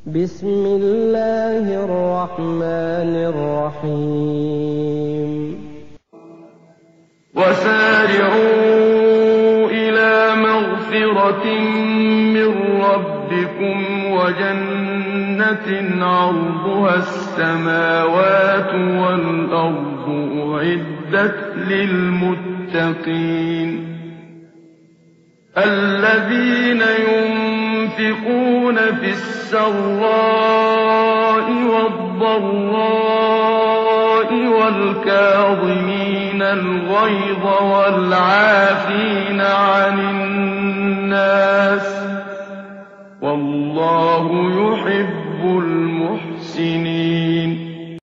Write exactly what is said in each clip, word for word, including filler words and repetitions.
بسم الله الرحمن الرحيم وسارعوا إلى مغفرة من ربكم وجنة عرضها السماوات والأرض أعدت للمتقين الذين ينفقون في السراء والضراء والكاظمين الغيظ والعافين عن الناس والله يحب المحسنين.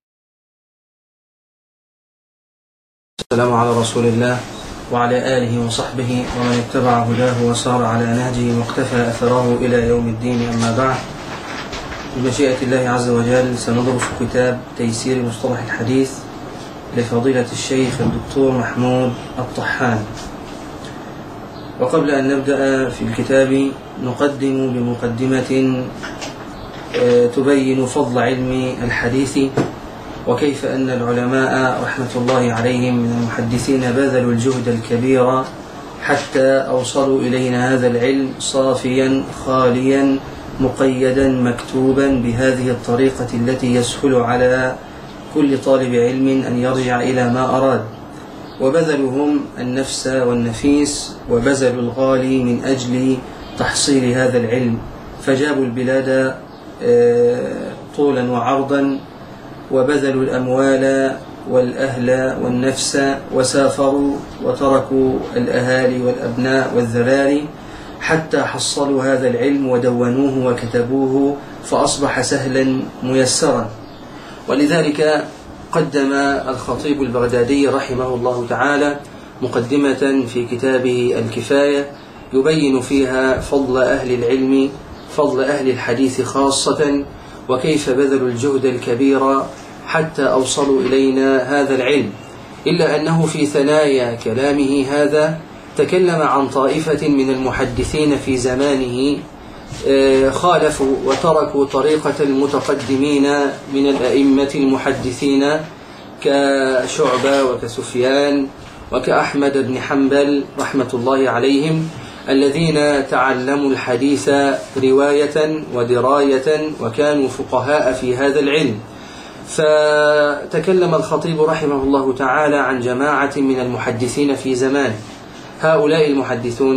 السلام على رسول الله وعلى آله وصحبه ومن اتبع هداه وسار على نهجه واقتفى أثره إلى يوم الدين. أما بعد، بمشيئة الله عز وجل سندرس كتاب تيسير مصطلح الحديث لفضيلة الشيخ الدكتور محمود الطحان. وقبل أن نبدأ في الكتاب نقدم بمقدمة تبين فضل علم الحديث وكيف أن العلماء رحمة الله عليهم من المحدثين بذلوا الجهد الكبير حتى أوصلوا إلينا هذا العلم صافيا خاليا مقيدا مكتوبا بهذه الطريقة التي يسهل على كل طالب علم أن يرجع إلى ما أراد. وبذلوا هم النفس والنفيس وبذلوا الغالي من أجل تحصيل هذا العلم، فجابوا البلاد طولا وعرضا وبذلوا الأموال والأهل والنفس وسافروا وتركوا الأهالي والأبناء والذراري حتى حصلوا هذا العلم ودونوه وكتبوه فأصبح سهلا ميسرا. ولذلك قدم الخطيب البغدادي رحمه الله تعالى مقدمة في كتابه الكفاية يبين فيها فضل أهل العلم، فضل أهل الحديث خاصة، وكيف بذلوا الجهد الكبير حتى أوصلوا إلينا هذا العلم. إلا أنه في ثنايا كلامه هذا تكلم عن طائفة من المحدثين في زمانه خالفوا وتركوا طريقة المتقدمين من الأئمة المحدثين كشعبة وكسفيان وكأحمد بن حنبل رحمة الله عليهم، الذين تعلموا الحديث رواية ودراية وكانوا فقهاء في هذا العلم. فتكلم الخطيب رحمه الله تعالى عن جماعة من المحدثين في زمان. هؤلاء المحدثون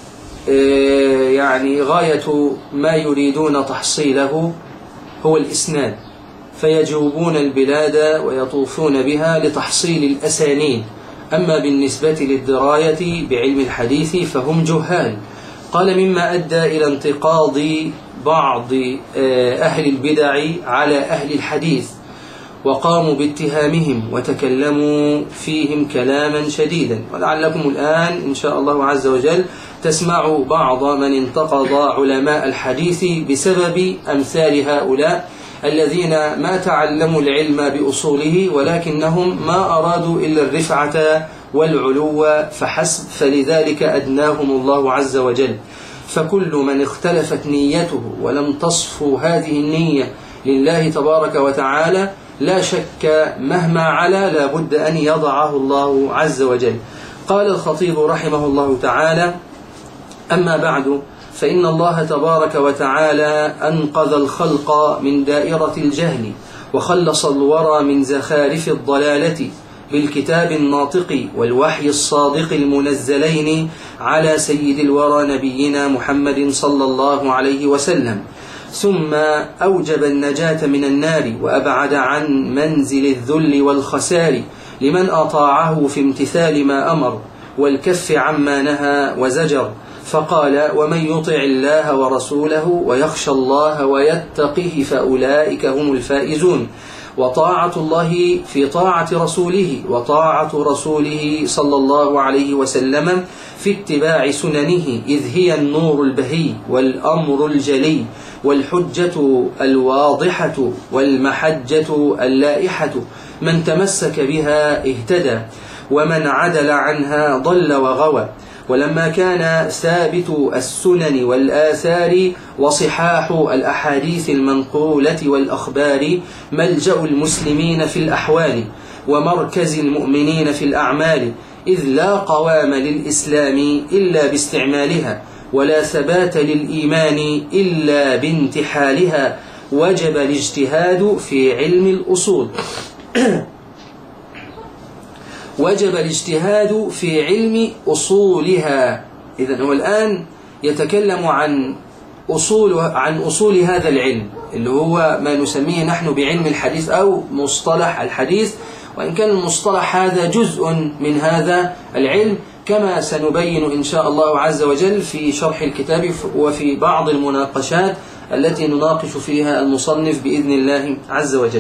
يعني غاية ما يريدون تحصيله هو الإسناد، فيجوبون البلاد ويطوفون بها لتحصيل الأسانيد. أما بالنسبة للدراية بعلم الحديث فهم جهال. قال مما أدى إلى انتقاض بعض أهل البدع على أهل الحديث وقاموا باتهامهم وتكلموا فيهم كلاما شديدا. ولعلكم الآن إن شاء الله عز وجل تسمعوا بعض من انتقض علماء الحديث بسبب أمثال هؤلاء الذين ما تعلموا العلم بأصوله ولكنهم ما أرادوا إلا الرفعة والعلو فحسب، فلذلك أدناهم الله عز وجل. فكل من اختلفت نيته ولم تصفو هذه النية لله تبارك وتعالى لا شك مهما علا لا بد أن يضعه الله عز وجل. قال الخطيب رحمه الله تعالى: أما بعد، فإن الله تبارك وتعالى أنقذ الخلق من دائرة الجهل وخلص الورى من زخارف الضلالة بالكتاب الناطق والوحي الصادق المنزلين على سيد الورى نبينا محمد صلى الله عليه وسلم، ثم أوجب النجاة من النار وأبعد عن منزل الذل والخسار لمن أطاعه في امتثال ما أمر والكف عما نهى وزجر. فقال: ومن يطع الله ورسوله ويخشى الله ويتقه فأولئك هم الفائزون. وطاعة الله في طاعة رسوله وطاعة رسوله صلى الله عليه وسلم في اتباع سننه، إذ هي النور البهي والأمر الجلي والحجة الواضحة والمحجة اللائحة. من تمسك بها اهتدى ومن عدل عنها ضل وغوى. ولما كان ثابت السنن والآثار وصحاح الأحاديث المنقولة والأخبار ملجأ المسلمين في الأحوال ومركز المؤمنين في الأعمال، إذ لا قوام للإسلام إلا باستعمالها، ولا ثبات للإيمان إلا بانتحالها، وجب الاجتهاد في علم الأصول وجب الاجتهاد في علم أصولها. إذن هو الآن يتكلم عن أصول عن أصول هذا العلم اللي هو ما نسميه نحن بعلم الحديث أو مصطلح الحديث، وإن كان المصطلح هذا جزء من هذا العلم كما سنبين إن شاء الله عز وجل في شرح الكتاب وفي بعض المناقشات التي نناقش فيها المصنف بإذن الله عز وجل.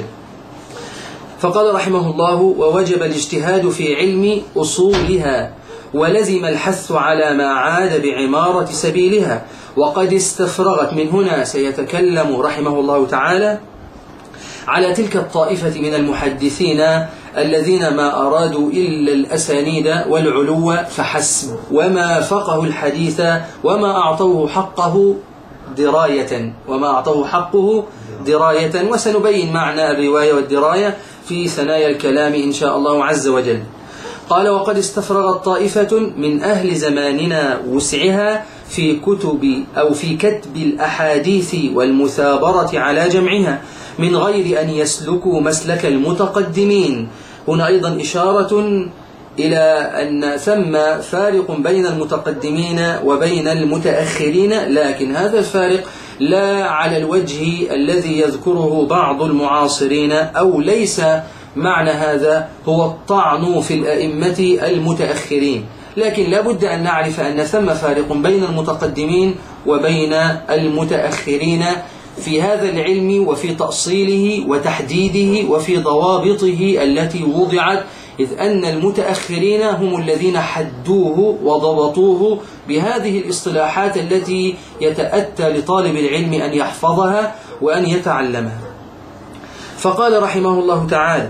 فقال رحمه الله: ووجب الاجتهاد في علم أصولها، ولزم الحث على ما عاد بعمارة سبيلها. وقد استفرغت، من هنا سيتكلم رحمه الله تعالى على تلك الطائفة من المحدثين الذين ما أرادوا إلا الأسانيد والعلو فحسب، وما فقهوا الحديث وما أعطوه حقه دراية وما أعطوه حقه دراية وسنبين معنى الرواية والدراية في ثنايا الكلام إن شاء الله عز وجل. قال: وقد استفرغت طائفة من أهل زماننا وسعها في كتب أو في كتب الأحاديث والمثابرة على جمعها من غير أن يسلكوا مسلك المتقدمين. هنا أيضا إشارة إلى أن ثم فارق بين المتقدمين وبين المتأخرين، لكن هذا الفارق لا على الوجه الذي يذكره بعض المعاصرين، أو ليس معنى هذا هو الطعن في الأئمة المتأخرين، لكن لا بد أن نعرف أن ثم فارق بين المتقدمين وبين المتأخرين في هذا العلم وفي تأصيله وتحديده وفي ضوابطه التي وضعت، إذ أن المتأخرين هم الذين حدوه وضبطوه بهذه الاصطلاحات التي يتأتى لطالب العلم أن يحفظها وأن يتعلمها. فقال رحمه الله تعالى: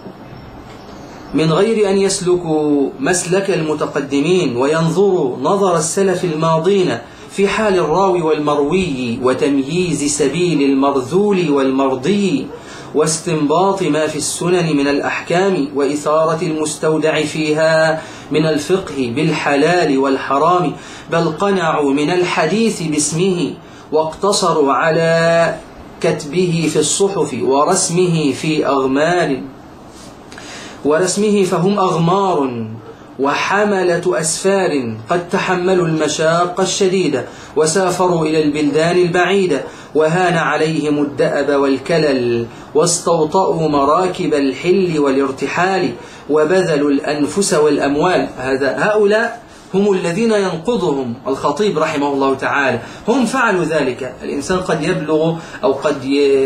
من غير أن يسلكوا مسلك المتقدمين وينظروا نظر السلف الماضين في حال الراوي والمروي وتمييز سبيل المرذول والمرضي واستنباط ما في السنن من الأحكام وإثارة المستودع فيها من الفقه بالحلال والحرام، بل قنعوا من الحديث باسمه واقتصروا على كتبه في الصحف ورسمه في أغمال ورسمه فهم أغمار وحملة أسفار قد تحملوا المشاق الشديدة وسافروا إلى البلدان البعيدة، وهان عليهم الدأب والكلل واستوطأوا مراكب الحل والارتحال وبذلوا الأنفس والأموال. هذا هؤلاء هم الذين ينقضهم الخطيب رحمه الله تعالى، هم فعلوا ذلك. الإنسان قد يبلغ أو قد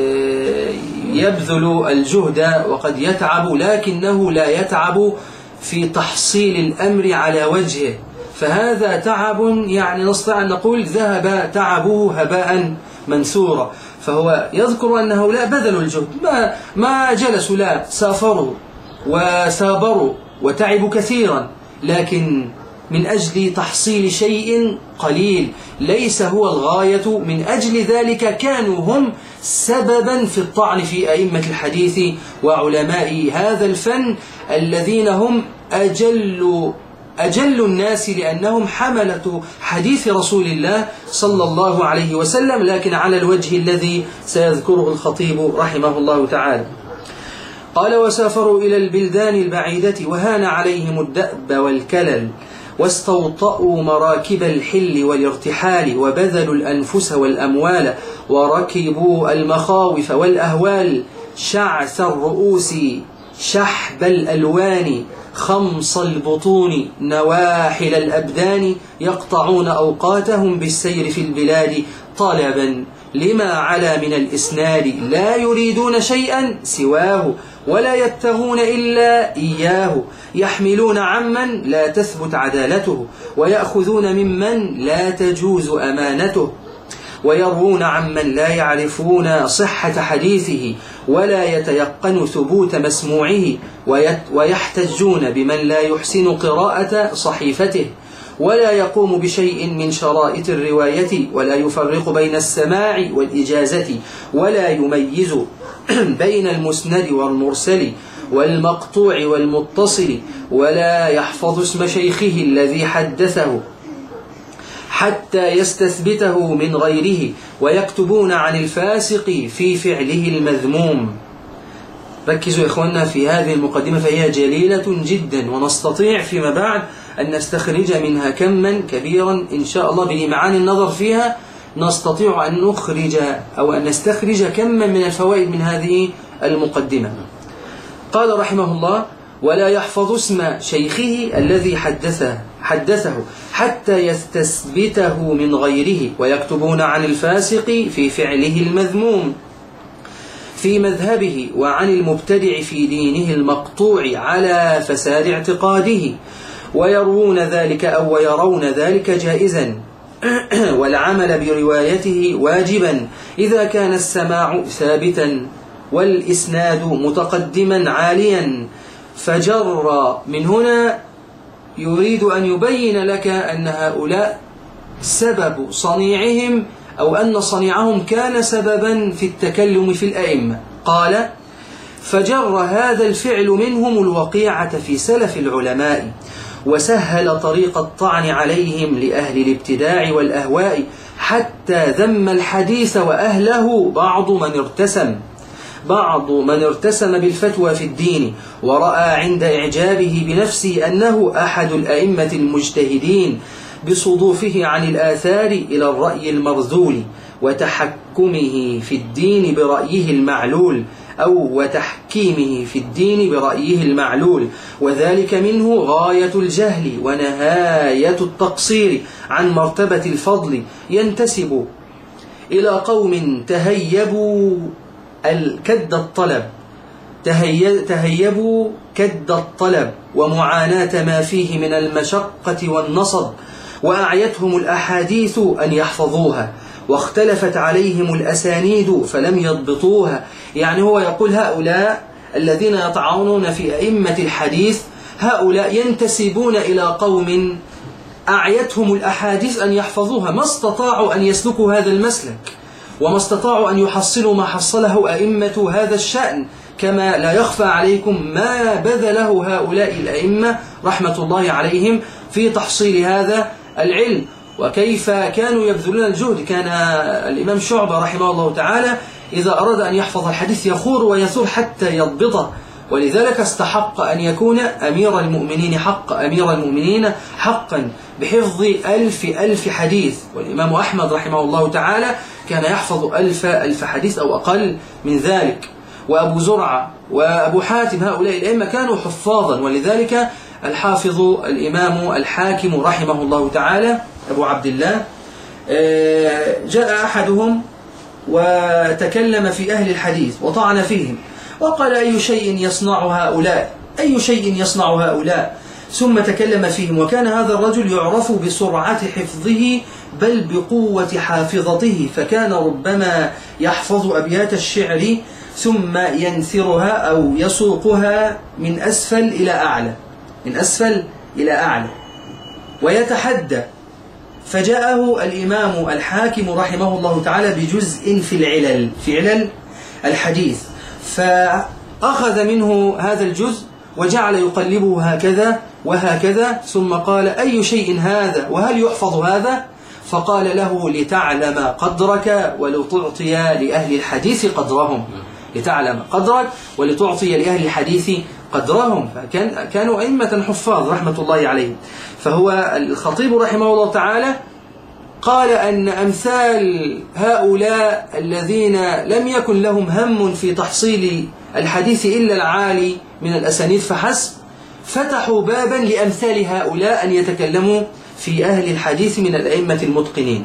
يبذل الجهد وقد يتعب، لكنه لا يتعب في تحصيل الأمر على وجهه، فهذا تعب يعني نستطيع أن نقول ذهب تعبه هباء منثورا. فهو يذكر أن هؤلاء بذلوا الجهد، ما, ما جلسوا، لا سافروا وسابروا وتعبوا كثيرا، لكن من أجل تحصيل شيء قليل ليس هو الغاية. من أجل ذلك كانوا هم سببا في الطعن في أئمة الحديث وعلماء هذا الفن الذين هم أجل أجل الناس، لأنهم حملة حديث رسول الله صلى الله عليه وسلم، لكن على الوجه الذي سيذكره الخطيب رحمه الله تعالى. قال: وسافروا إلى البلدان البعيدة وهان عليهم الدأب والكلل واستوطأوا مراكب الحل والارتحال وبذلوا الأنفس والأموال وركبوا المخاوف والأهوال، شعث الرؤوس شحب الألوان خمص البطون نواحل الأبدان، يقطعون أوقاتهم بالسير في البلاد طلبا لما علا من الإسناد، لا يريدون شيئا سواه ولا يبتغون إلا إياه، يحملون عمن لا تثبت عدالته ويأخذون ممن لا تجوز أمانته، ويروون عمن لا يعرفون صحة حديثه ولا يتيقن ثبوت مسموعه، ويحتجون بمن لا يحسن قراءة صحيفته ولا يقوم بشيء من شرائط الرواية، ولا يفرق بين السماع والإجازة، ولا يميز بين المسند والمرسل والمقطوع والمتصل، ولا يحفظ اسم شيخه الذي حدثه حتى يستثبته من غيره، ويكتبون عن الفاسق في فعله المذموم. ركزوا يا إخواننا في هذه المقدمة فهي جليلة جدا، ونستطيع فيما بعد أن نستخرج منها كما كبيرا إن شاء الله بلمعان النظر فيها. نستطيع أن نخرج أو أن نستخرج كما من الفوائد من هذه المقدمة. قال رحمه الله: ولا يحفظ اسم شيخه الذي حدثه, حدثه حتى يستثبته من غيره، ويكتبون عن الفاسق في فعله المذموم في مذهبه، وعن المبتدع في دينه المقطوع على فساد اعتقاده، ويروون ذلك أو ويرون ذلك جائزا والعمل بروايته واجبا إذا كان السماع ثابتا والإسناد متقدما عاليا. فجر من هنا يريد أن يبين لك أن هؤلاء سبب صنيعهم أو أن صنيعهم كان سببا في التكلم في الأئمة. قال: فجر هذا الفعل منهم الوقيعة في سلف العلماء، وسهل طريق الطعن عليهم لأهل الابتداع والأهواء، حتى ذم الحديث وأهله بعض من ارتسم بعض من ارتسم بالفتوى في الدين، ورأى عند إعجابه بنفسه أنه أحد الأئمة المجتهدين بصدوفه عن الآثار إلى الرأي المرذول، وتحكمه في الدين برأيه المعلول أو وتحكيمه في الدين برأيه المعلول، وذلك منه غاية الجهل ونهاية التقصير عن مرتبة الفضل. ينتسب إلى قوم تهيبوا كد الطلب تهيبوا كد الطلب ومعاناة ما فيه من المشقة والنصب، وأعيتهم الأحاديث أن يحفظوها، واختلفت عليهم الأسانيد فلم يضبطوها. يعني هو يقول هؤلاء الذين يطعنون في أئمة الحديث هؤلاء ينتسبون إلى قوم أعيتهم الأحاديث أن يحفظوها، ما استطاعوا أن يسلكوا هذا المسلك، وما استطاعوا أن يحصلوا ما حصله أئمة هذا الشأن، كما لا يخفى عليكم ما بذله هؤلاء الأئمة رحمة الله عليهم في تحصيل هذا العلم، وكيف كانوا يبذلون الجهد. كان الإمام شعبة رحمه الله تعالى إذا أراد أن يحفظ الحديث يخور ويثور حتى يضبطه، ولذلك استحق أن يكون أمير المؤمنين حق أمير المؤمنين حقا بحفظ ألف ألف حديث. والإمام أحمد رحمه الله تعالى كان يحفظ ألف ألف حديث أو أقل من ذلك، وأبو زرعة وأبو حاتم هؤلاء الأئمة كانوا حفاظا. ولذلك الحافظ الإمام الحاكم رحمه الله تعالى أبو عبد الله جاء أحدهم وتكلم في أهل الحديث وطعن فيهم وقال: أي شيء يصنع هؤلاء أي شيء يصنع هؤلاء ثم تكلم فيهم. وكان هذا الرجل يعرف بسرعة حفظه بل بقوة حافظته، فكان ربما يحفظ أبيات الشعر ثم ينثرها أو يسوقها من أسفل إلى أعلى من أسفل إلى أعلى ويتحدى. فجاءه الإمام الحاكم رحمه الله تعالى بجزء في العلل في علل الحديث، فأخذ منه هذا الجزء وجعل يقلبه هكذا وهكذا، ثم قال: أي شيء هذا وهل يحفظ هذا؟ فقال له: لتعلم قدرك ولتعطي لأهل الحديث قدرهم لتعلم قدرك ولتعطي لأهل الحديث قدرهم. فكان كانوا أئمة حفاظ رحمة الله عليهم. فهو الخطيب رحمه الله تعالى قال أن أمثال هؤلاء الذين لم يكن لهم هم في تحصيل الحديث إلا العالي من الأسانيد فحسب، فتحوا بابا لأمثال هؤلاء أن يتكلموا في أهل الحديث من الأئمة المتقنين.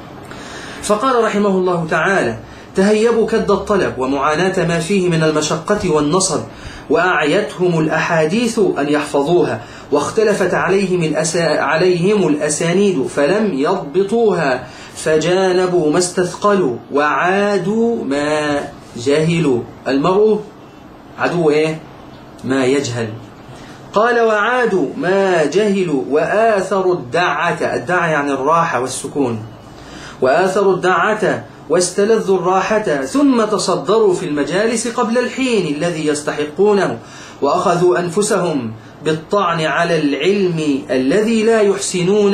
فقال رحمه الله تعالى: تهيبوا كد الطلب ومعاناة ما فيه من المشقة والنصب، وأعيتهم الأحاديث أن يحفظوها، واختلفت عليهم, الأسا... عليهم الأسانيد فلم يضبطوها، فجانبوا ما استثقلوا وعادوا ما جهلوا. المرء عدو إيه؟ ما يجهل. قال وعادوا ما جهلوا وآثروا الدعة، الدعة يعني الراحة والسكون، وآثروا الدعة واستلذوا الراحة، ثم تصدروا في المجالس قبل الحين الذي يستحقونه، وأخذوا أنفسهم بالطعن على العلم الذي لا يحسنون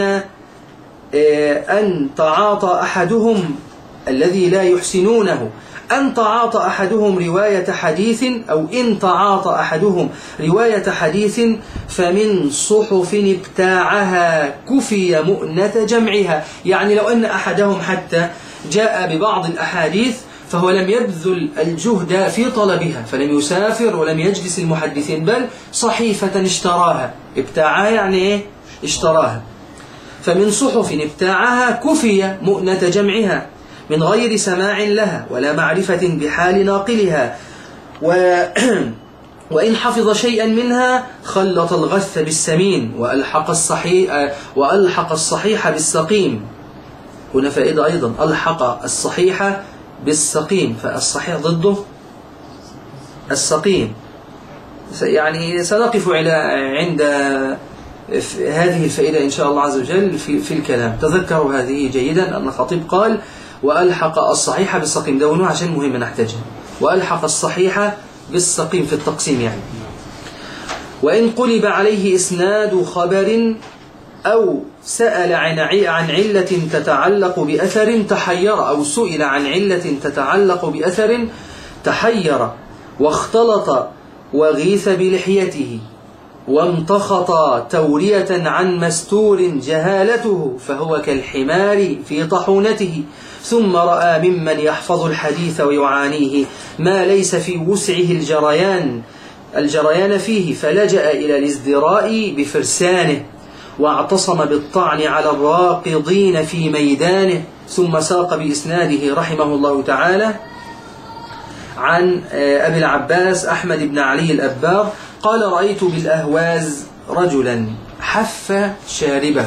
أن تعاطى أحدهم الذي لا يحسنونه أن تعاطى أحدهم رواية حديث، أو إن تعاطى أحدهم رواية حديث فمن صحف ابتاعها كفي مؤنة جمعها. يعني لو أن أحدهم حتى جاء ببعض الأحاديث فهو لم يبذل الجهد في طلبها، فلم يسافر ولم يجلس المحدثين، بل صحيفة اشتراها، ابتاعها يعني إيه؟ اشتراها. فمن صحف ابتاعها كفي مؤنة جمعها من غير سماع لها ولا معرفة بحال ناقلها، و وإن حفظ شيئا منها خلط الغث بالسمين وألحق الصحيح, وألحق الصحيح بالسقيم. هنا فائدة أيضا، ألحق الصحيح بالسقيم، فالصحيح ضده السقيم. يعني سنقف عند هذه الفائدة إن شاء الله عز وجل في, في الكلام. تذكروا هذه جيدا، أن الخطيب قال وألحق الصحيح بالسقيم، دونوها عشان مهم نحتاجها. وألحق الصحيح بالسقيم في التقسيم يعني. وإن قلب عليه إسناد خبر أو سأل عن عن علة تتعلق بأثر تحير، أو سئل عن علة تتعلق بأثر تحير، واختلط وغيث بلحيته وامتخط تورية عن مستور جهالته، فهو كالحمار في طحونته، ثم رأى ممن يحفظ الحديث ويعانيه ما ليس في وسعه الجريان الجريان فيه، فلجأ إلى الازدراء بفرسانه، واعتصم بالطعن على الراقضين في ميدانه. ثم ساق بإسناده رحمه الله تعالى عن أبي العباس أحمد بن علي الأبار قال رأيت بالأهواز رجلا حف شاربه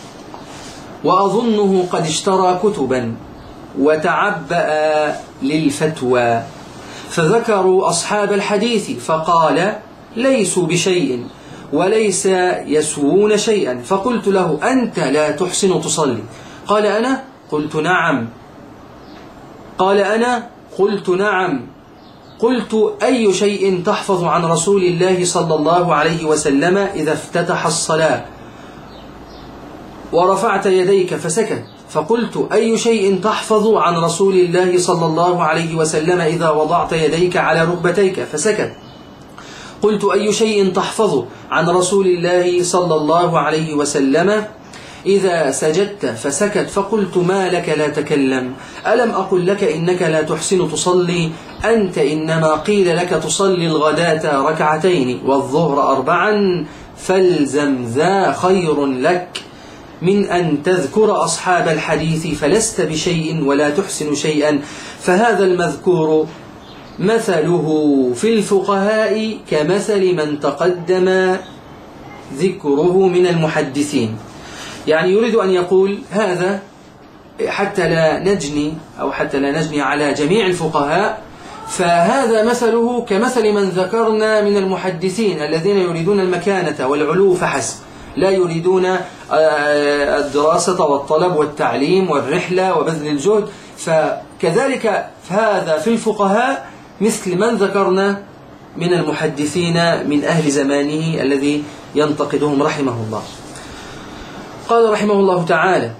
وأظنه قد اشترى كتبا وتعبأ للفتوى، فذكروا أصحاب الحديث فقال ليسوا بشيء وليس يسوون شيئا، فقلت له أنت لا تحسن تصلي؟ قال أنا؟ قلت نعم. قال أنا؟ قلت نعم. قلت أي شيء تحفظ عن رسول الله صلى الله عليه وسلم إذا افتتح الصلاة ورفعت يديك؟ فسكت. فقلت أي شيء تحفظ عن رسول الله صلى الله عليه وسلم إذا وضعت يديك على ركبتيك؟ فسكت. قلت أي شيء تحفظ عن رسول الله صلى الله عليه وسلم إذا سجدت؟ فسكت. فقلت ما لك لا تكلم؟ ألم أقل لك إنك لا تحسن تصلي؟ أنت إنما قيل لك تصلي الغداة ركعتين والظهر أربعا، فالزم ذا خير لك من أن تذكر أصحاب الحديث فلست بشيء ولا تحسن شيئا. فهذا المذكور مثله في الفقهاء كمثل من تقدم ذكره من المحدثين. يعني يريد أن يقول هذا حتى لا نجني أو حتى لا نجني على جميع الفقهاء، فهذا مثله كمثل من ذكرنا من المحدثين الذين يريدون المكانة والعلو فحسب، لا يريدون الدراسة والطلب والتعليم والرحلة وبذل الجهد. فكذلك هذا في الفقهاء مثل من ذكرنا من المحدثين من أهل زمانه الذي ينتقدهم رحمه الله. قال رحمه الله تعالى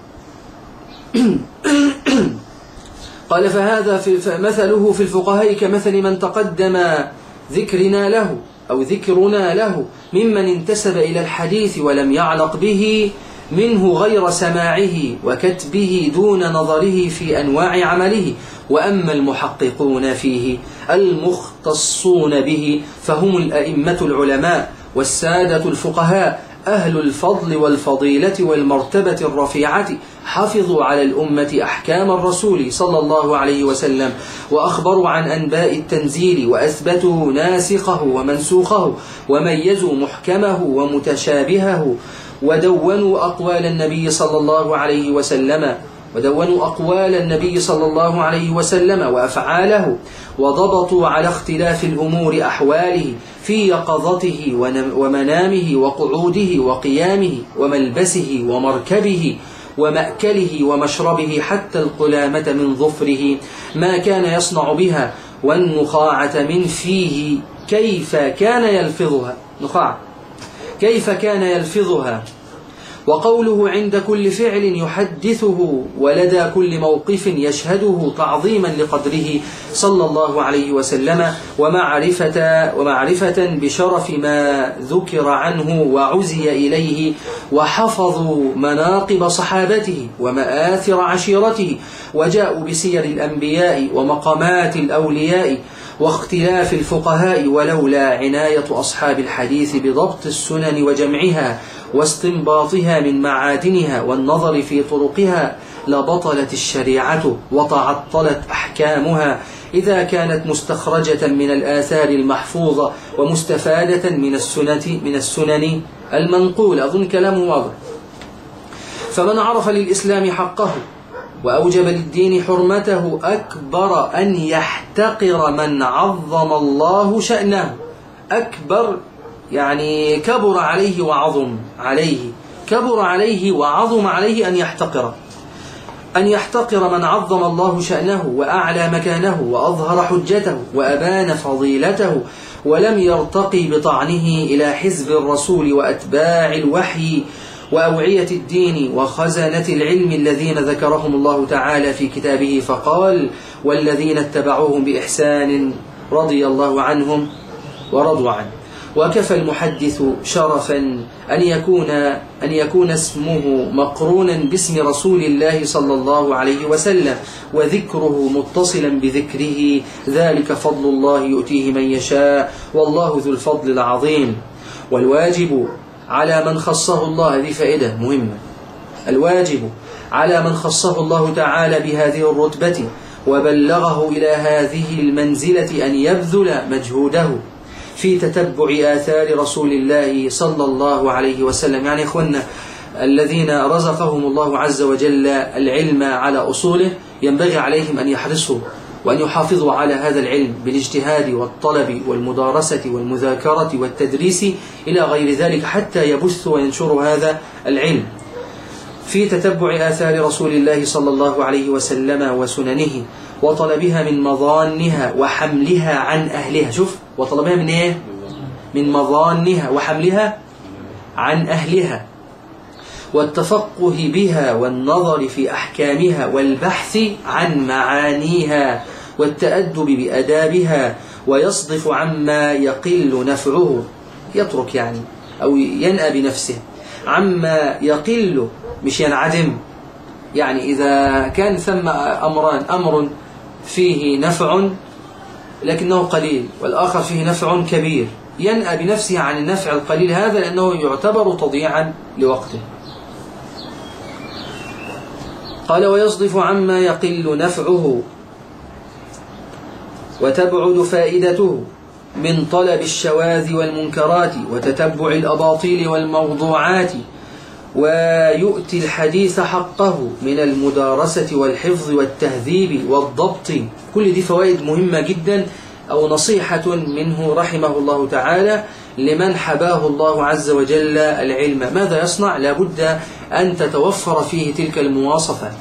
قال فهذا في مثله في الفقهاء كمثل من تقدم ذكرنا له أو ذكرنا له ممن انتسب إلى الحديث ولم يعلق به منه غير سماعه وكتبه دون نظره في أنواع عمله. وأما المحققون فيه المختصون به فهم الأئمة العلماء والسادة الفقهاء أهل الفضل والفضيلة والمرتبة الرفيعة، حفظوا على الأمة أحكام الرسول صلى الله عليه وسلم، وأخبروا عن أنباء التنزيل، وأثبتوا ناسخه ومنسوخه، وميزوا محكمه ومتشابهه، ودونوا أقوال النبي صلى الله عليه وسلم ودونوا أقوال النبي صلى الله عليه وسلم وأفعاله، وضبطوا على اختلاف الأمور أحواله في يقظته ومنامه وقعوده وقيامه وملبسه ومركبه ومأكله ومشربه، حتى القلامة من ظفره ما كان يصنع بها، والنخاعة من فيه كيف كان يلفظها نخاع كيف كان يلفظها، وقوله عند كل فعل يحدثه، ولدى كل موقف يشهده، تعظيما لقدره صلى الله عليه وسلم، ومعرفة, ومعرفة بشرف ما ذكر عنه وعزي إليه، وحفظوا مناقب صحابته ومآثر عشيرته، وجاءوا بسير الأنبياء ومقامات الأولياء واختلاف الفقهاء، ولولا عناية أصحاب الحديث بضبط السنن وجمعها واستنباطها من معادنها والنظر في طرقها لبطلت الشريعة وتعطلت أحكامها، إذا كانت مستخرجة من الآثار المحفوظة ومستفادة من السنة من السنن المنقولة. أظن كلامه واضح. فمن عرف للإسلام حقه وأوجب للدين حرمته أكبر أن يحتقر من عظم الله شأنه. أكبر يعني كبر عليه وعظم عليه كبر عليه وعظم عليه أن يحتقر أن يحتقر من عظم الله شأنه وأعلى مكانه وأظهر حجته وأبان فضيلته، ولم يرتقي بطعنه إلى حزب الرسول وأتباع الوحي وأوعية الدين وخزنة العلم الذين ذكرهم الله تعالى في كتابه، فقال: والذين اتبعوهم بإحسان رضي الله عنهم ورضوا عنه. وكفى المحدث شرفا أن يكون أن يكون اسمه مقرونا باسم رسول الله صلى الله عليه وسلم، وذكره متصلا بذكره، ذلك فضل الله يؤتيه من يشاء، والله ذو الفضل العظيم. والواجب على من خصه الله، هذه فائدة مهمة، الواجب على من خصه الله تعالى بهذه الرتبة وبلغه إلى هذه المنزلة أن يبذل مجهوده في تتبع آثار رسول الله صلى الله عليه وسلم. يعني إخواننا الذين رزقهم الله عز وجل العلم على أصوله ينبغي عليهم أن يحرصوا وأن يحافظوا على هذا العلم بالاجتهاد والطلب والمدارسة والمذاكرة والتدريس إلى غير ذلك، حتى يبثوا وينشروا هذا العلم في تتبع آثار رسول الله صلى الله عليه وسلم وسننه، وطلبها من مظانها وحملها عن أهلها. شوف، وطلبها من إيه؟ من مظانها وحملها عن أهلها، والتفقه بها والنظر في أحكامها والبحث عن معانيها والتأدب بأدابها، ويصدف عما يقل نفعه، يترك يعني أو ينأى بنفسه عما يقل مش ينعدم. يعني إذا كان ثم أمران، أمر فيه نفع لكنه قليل، والآخر فيه نفع كبير، ينأى بنفسه عن النفع القليل هذا لأنه يعتبر تضييعا لوقته. قال: ويصدف عما يقل نفعه وتبعد فائدته من طلب الشواذ والمنكرات وتتبع الأباطيل والموضوعات، ويؤتي الحديث حقه من المدارسة والحفظ والتهذيب والضبط. كل دي فوائد مهمة جدا، أو نصيحة منه رحمه الله تعالى لمن حباه الله عز وجل العلم. ماذا يصنع؟ لابد أن تتوفر فيه تلك المواصفات.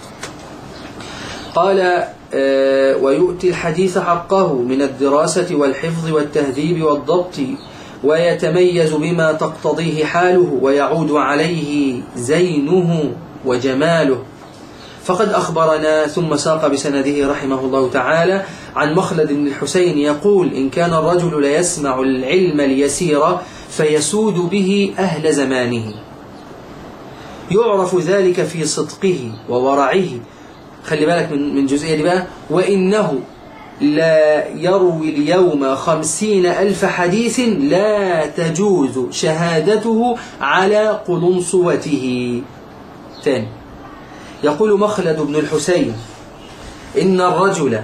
قال: ويؤتي الحديث حقه من الدراسة والحفظ والتهذيب والضبط، ويتميز بما تقتضيه حاله، ويعود عليه زينه وجماله. فقد أخبرنا ثم ساق بسنده رحمه الله تعالى عن مخلد بن الحسين يقول: إن كان الرجل ليسمع العلم اليسير فيسود به أهل زمانه، يعرف ذلك في صدقه وورعه. خلي بالك من جزئية دي بقى: وإنه لا يروي اليوم خمسين ألف حديث لا تجوز شهادته على قلنصوته. ثاني، يقول مخلد بن الحسين: إن الرجل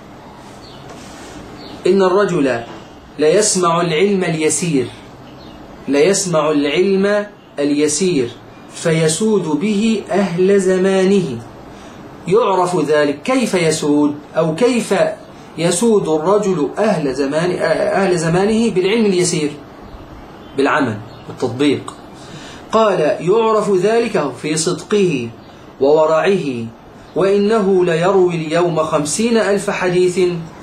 إن الرجل لا يسمع العلم اليسير لا يسمع العلم اليسير فيسود به أهل زمانه، يعرف ذلك كيف يسود أو كيف يسود الرجل أهل, زمان أهل زمانه بالعلم اليسير بالعمل والتطبيق. قال يعرف ذلك في صدقه وورعه، وإنه ليروي اليوم خمسين ألف حديث،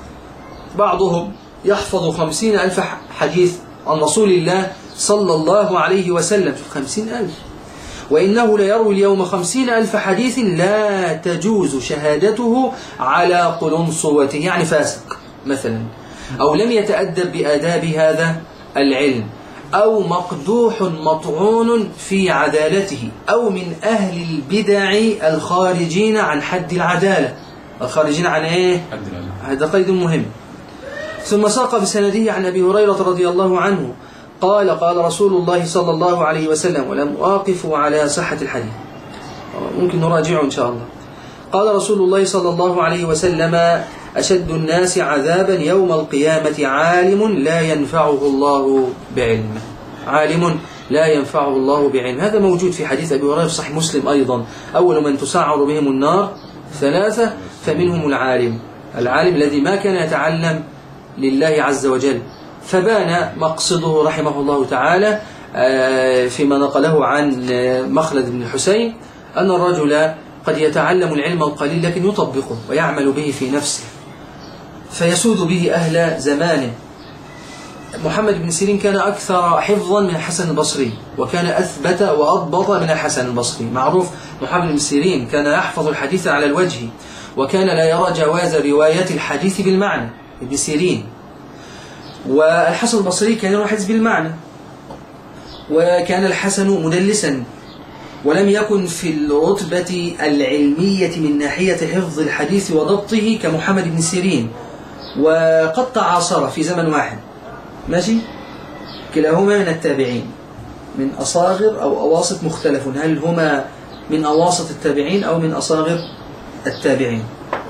بعضهم يحفظ خمسين ألف حديث عن رسول الله صلى الله عليه وسلم، خمسين ألف، وإنه ليروي اليوم خمسين ألف حديث لا تجوز شهادته على قلنصوته، يعني فاسق مثلا، أو لم يتأدب بآداب هذا العلم، أو مقدوح مطعون في عدالته، أو من أهل البدع الخارجين عن حد العدالة. الخارجين عن إيه؟ هذا قيد مهم. ثم ساق بسنده عن أبي هريرة رضي الله عنه قال قال رسول الله صلى الله عليه وسلم، ولم أقف على صحة الحديث، ممكن نراجعه إن شاء الله. قال رسول الله صلى الله عليه وسلم: أشد الناس عذابا يوم القيامة عالم لا ينفعه الله بعلمه. عالم لا ينفعه الله بعلمه، هذا موجود في حديث أبي هريرة في صحيح مسلم أيضا: أول من تسعر بهم النار ثلاثة فمنهم العالم، العالم الذي ما كان يتعلم لله عز وجل. فبان مقصده رحمه الله تعالى فيما نقله عن مخلد بن الحسين أن الرجل قد يتعلم العلم القليل لكن يطبقه ويعمل به في نفسه فيسود به أهل زمانه. محمد بن سيرين كان أكثر حفظا من الحسن البصري، وكان أثبت وأضبط من الحسن البصري. معروف محمد بن سيرين كان يحفظ الحديث على الوجه، وكان لا يرى جواز رواية الحديث بالمعنى، ابن سيرين. والحسن البصري كان يرى الحديث بالمعنى، وكان الحسن مدلسا، ولم يكن في الرتبة العلمية من ناحية حفظ الحديث وضبطه كمحمد بن سيرين، وقد تعاصر في زمن واحد، ماشي، كلاهما من التابعين، من أصاغر أو أواسط مختلف، هل هما من أواسط التابعين أو من أصاغر التابعين.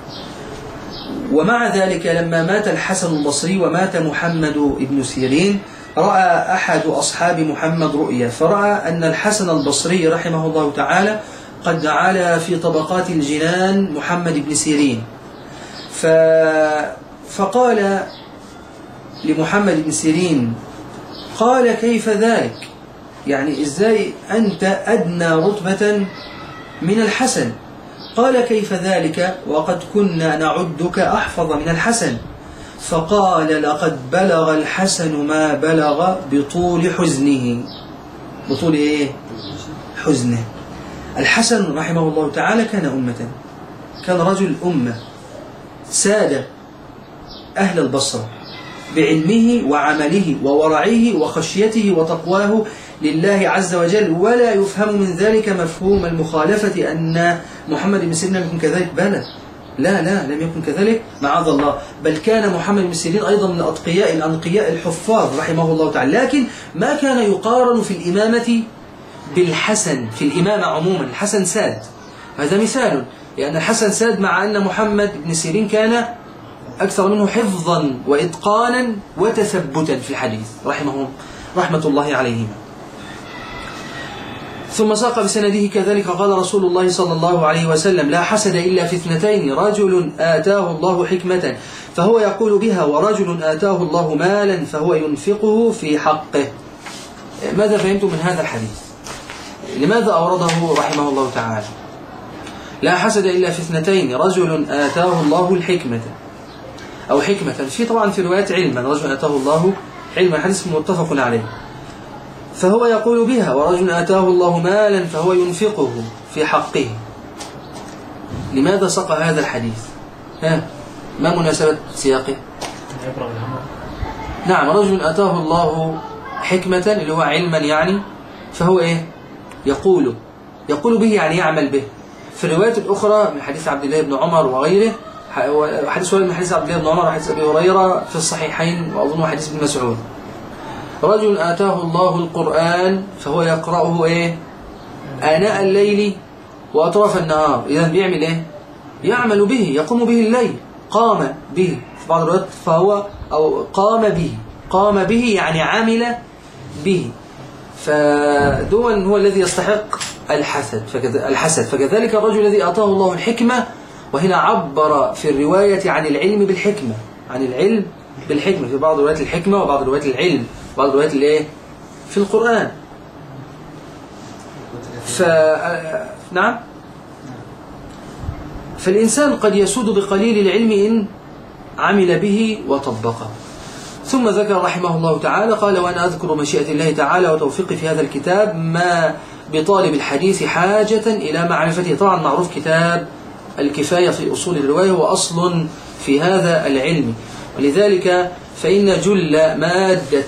ومع ذلك لما مات الحسن البصري ومات محمد بن سيرين، رأى أحد أصحاب محمد رؤيا، فرأى أن الحسن البصري رحمه الله تعالى قد علا في طبقات الجنان محمد بن سيرين، ف... فقال لمحمد بن سيرين، قال: كيف ذلك؟ يعني إزاي أنت أدنى رتبة من الحسن؟ قال: كيف ذلك وقد كنا نعدك أحفظ من الحسن؟ فقال: لقد بلغ الحسن ما بلغ بطول حزنه. بطول إيه؟ حزنه. الحسن رحمه الله تعالى كان أمة، كان رجل أمة، ساد أهل البصرة بعلمه وعمله وورعه وخشيته وتقواه لله عز وجل، ولا يفهم من ذلك مفهوم المخالفة أن محمد بن سيرين لم يكن كذلك. بلى، لا لا لم يكن كذلك معاذ الله، بل كان محمد بن سيرين أيضا من الأتقياء الأنقياء الحفاظ رحمه الله تعالى، لكن ما كان يقارن في الإمامة بالحسن، في الإمامة عموما الحسن ساد، هذا مثال، لأن الحسن ساد مع أن محمد بن سيرين كان أكثر منه حفظا وإتقانا وتثبتا في الحديث رحمهم رحمة الله عليهم. ثم ساق بسنده كذلك قال رسول الله صلى الله عليه وسلم: لا حسد إلا في اثنتين، رجل آتاه الله حكمة فهو يقول بها، ورجل آتاه الله مالا فهو ينفقه في حقه. ماذا فهمتم من هذا الحديث؟ لماذا أورده رحمه الله تعالى؟ لا حسد إلا في اثنتين، رجل آتاه الله الحكمة أو حكمة، في طبعا في روايات علما، رجل آتاه الله علما، حديث متفق عليه، فهو يقول بها، ورجل آتاه الله مالا فهو ينفقه في حقه. لماذا ساق هذا الحديث؟ ها، ما مناسبة سياقه؟ نعم، رجل آتاه الله حكمة اللي هو علما يعني، فهو إيه؟ يقول يقول به يعني يعمل به. في الروايات الأخرى من حديث عبد الله بن عمر وغيره، حديث من حديث عبد الله بن عمر وحديث أبي هريرة في الصحيحين، وأظن حديث ابن مسعود، رجل آتاه الله القرآن فهو يقرأه إيه؟ آناء الليل وأطراف النهار. إذا بيعمل إيه؟ يعمل به، يقوم به الليل، قام به في بعض الروايات، فهو أو قام به، قام به يعني عمل به، فدول هو الذي يستحق الحسد. الحسد فكذلك الرجل الذي آتاه الله الحكمة وهنا عبر في الرواية عن العلم بالحكمة، عن العلم بالحكمة في بعض روايات الحكمة وبعض روايات العلم وبعض روايات الايه في القرآن. ف نعم فالإنسان قد يسود بقليل العلم إن عمل به وطبقه. ثم ذكر رحمه الله تعالى قال: وأنا أذكر مشيئة الله تعالى وتوفيقي في هذا الكتاب ما بطالب الحديث حاجة إلى معرفته. طبعا معروف كتاب الكفاية في أصول الرواية وأصل في هذا العلم، ولذلك فإن جل مادة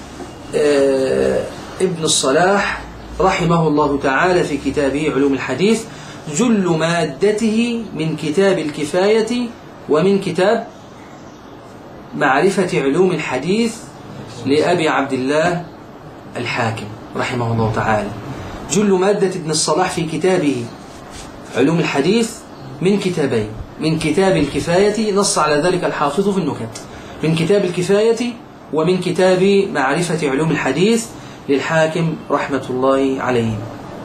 ابن الصلاح رحمه الله تعالى في كتابه علوم الحديث جل مادته من كتاب الكفاية ومن كتاب معرفة علوم الحديث لأبي عبد الله الحاكم رحمه الله تعالى. جل مادة ابن الصلاح في كتابه علوم الحديث من كتابين، من كتاب الكفاية نص على ذلك الحافظ في النكت، من كتاب الكفاية ومن كتاب معرفة علوم الحديث للحاكم رحمة الله عليه.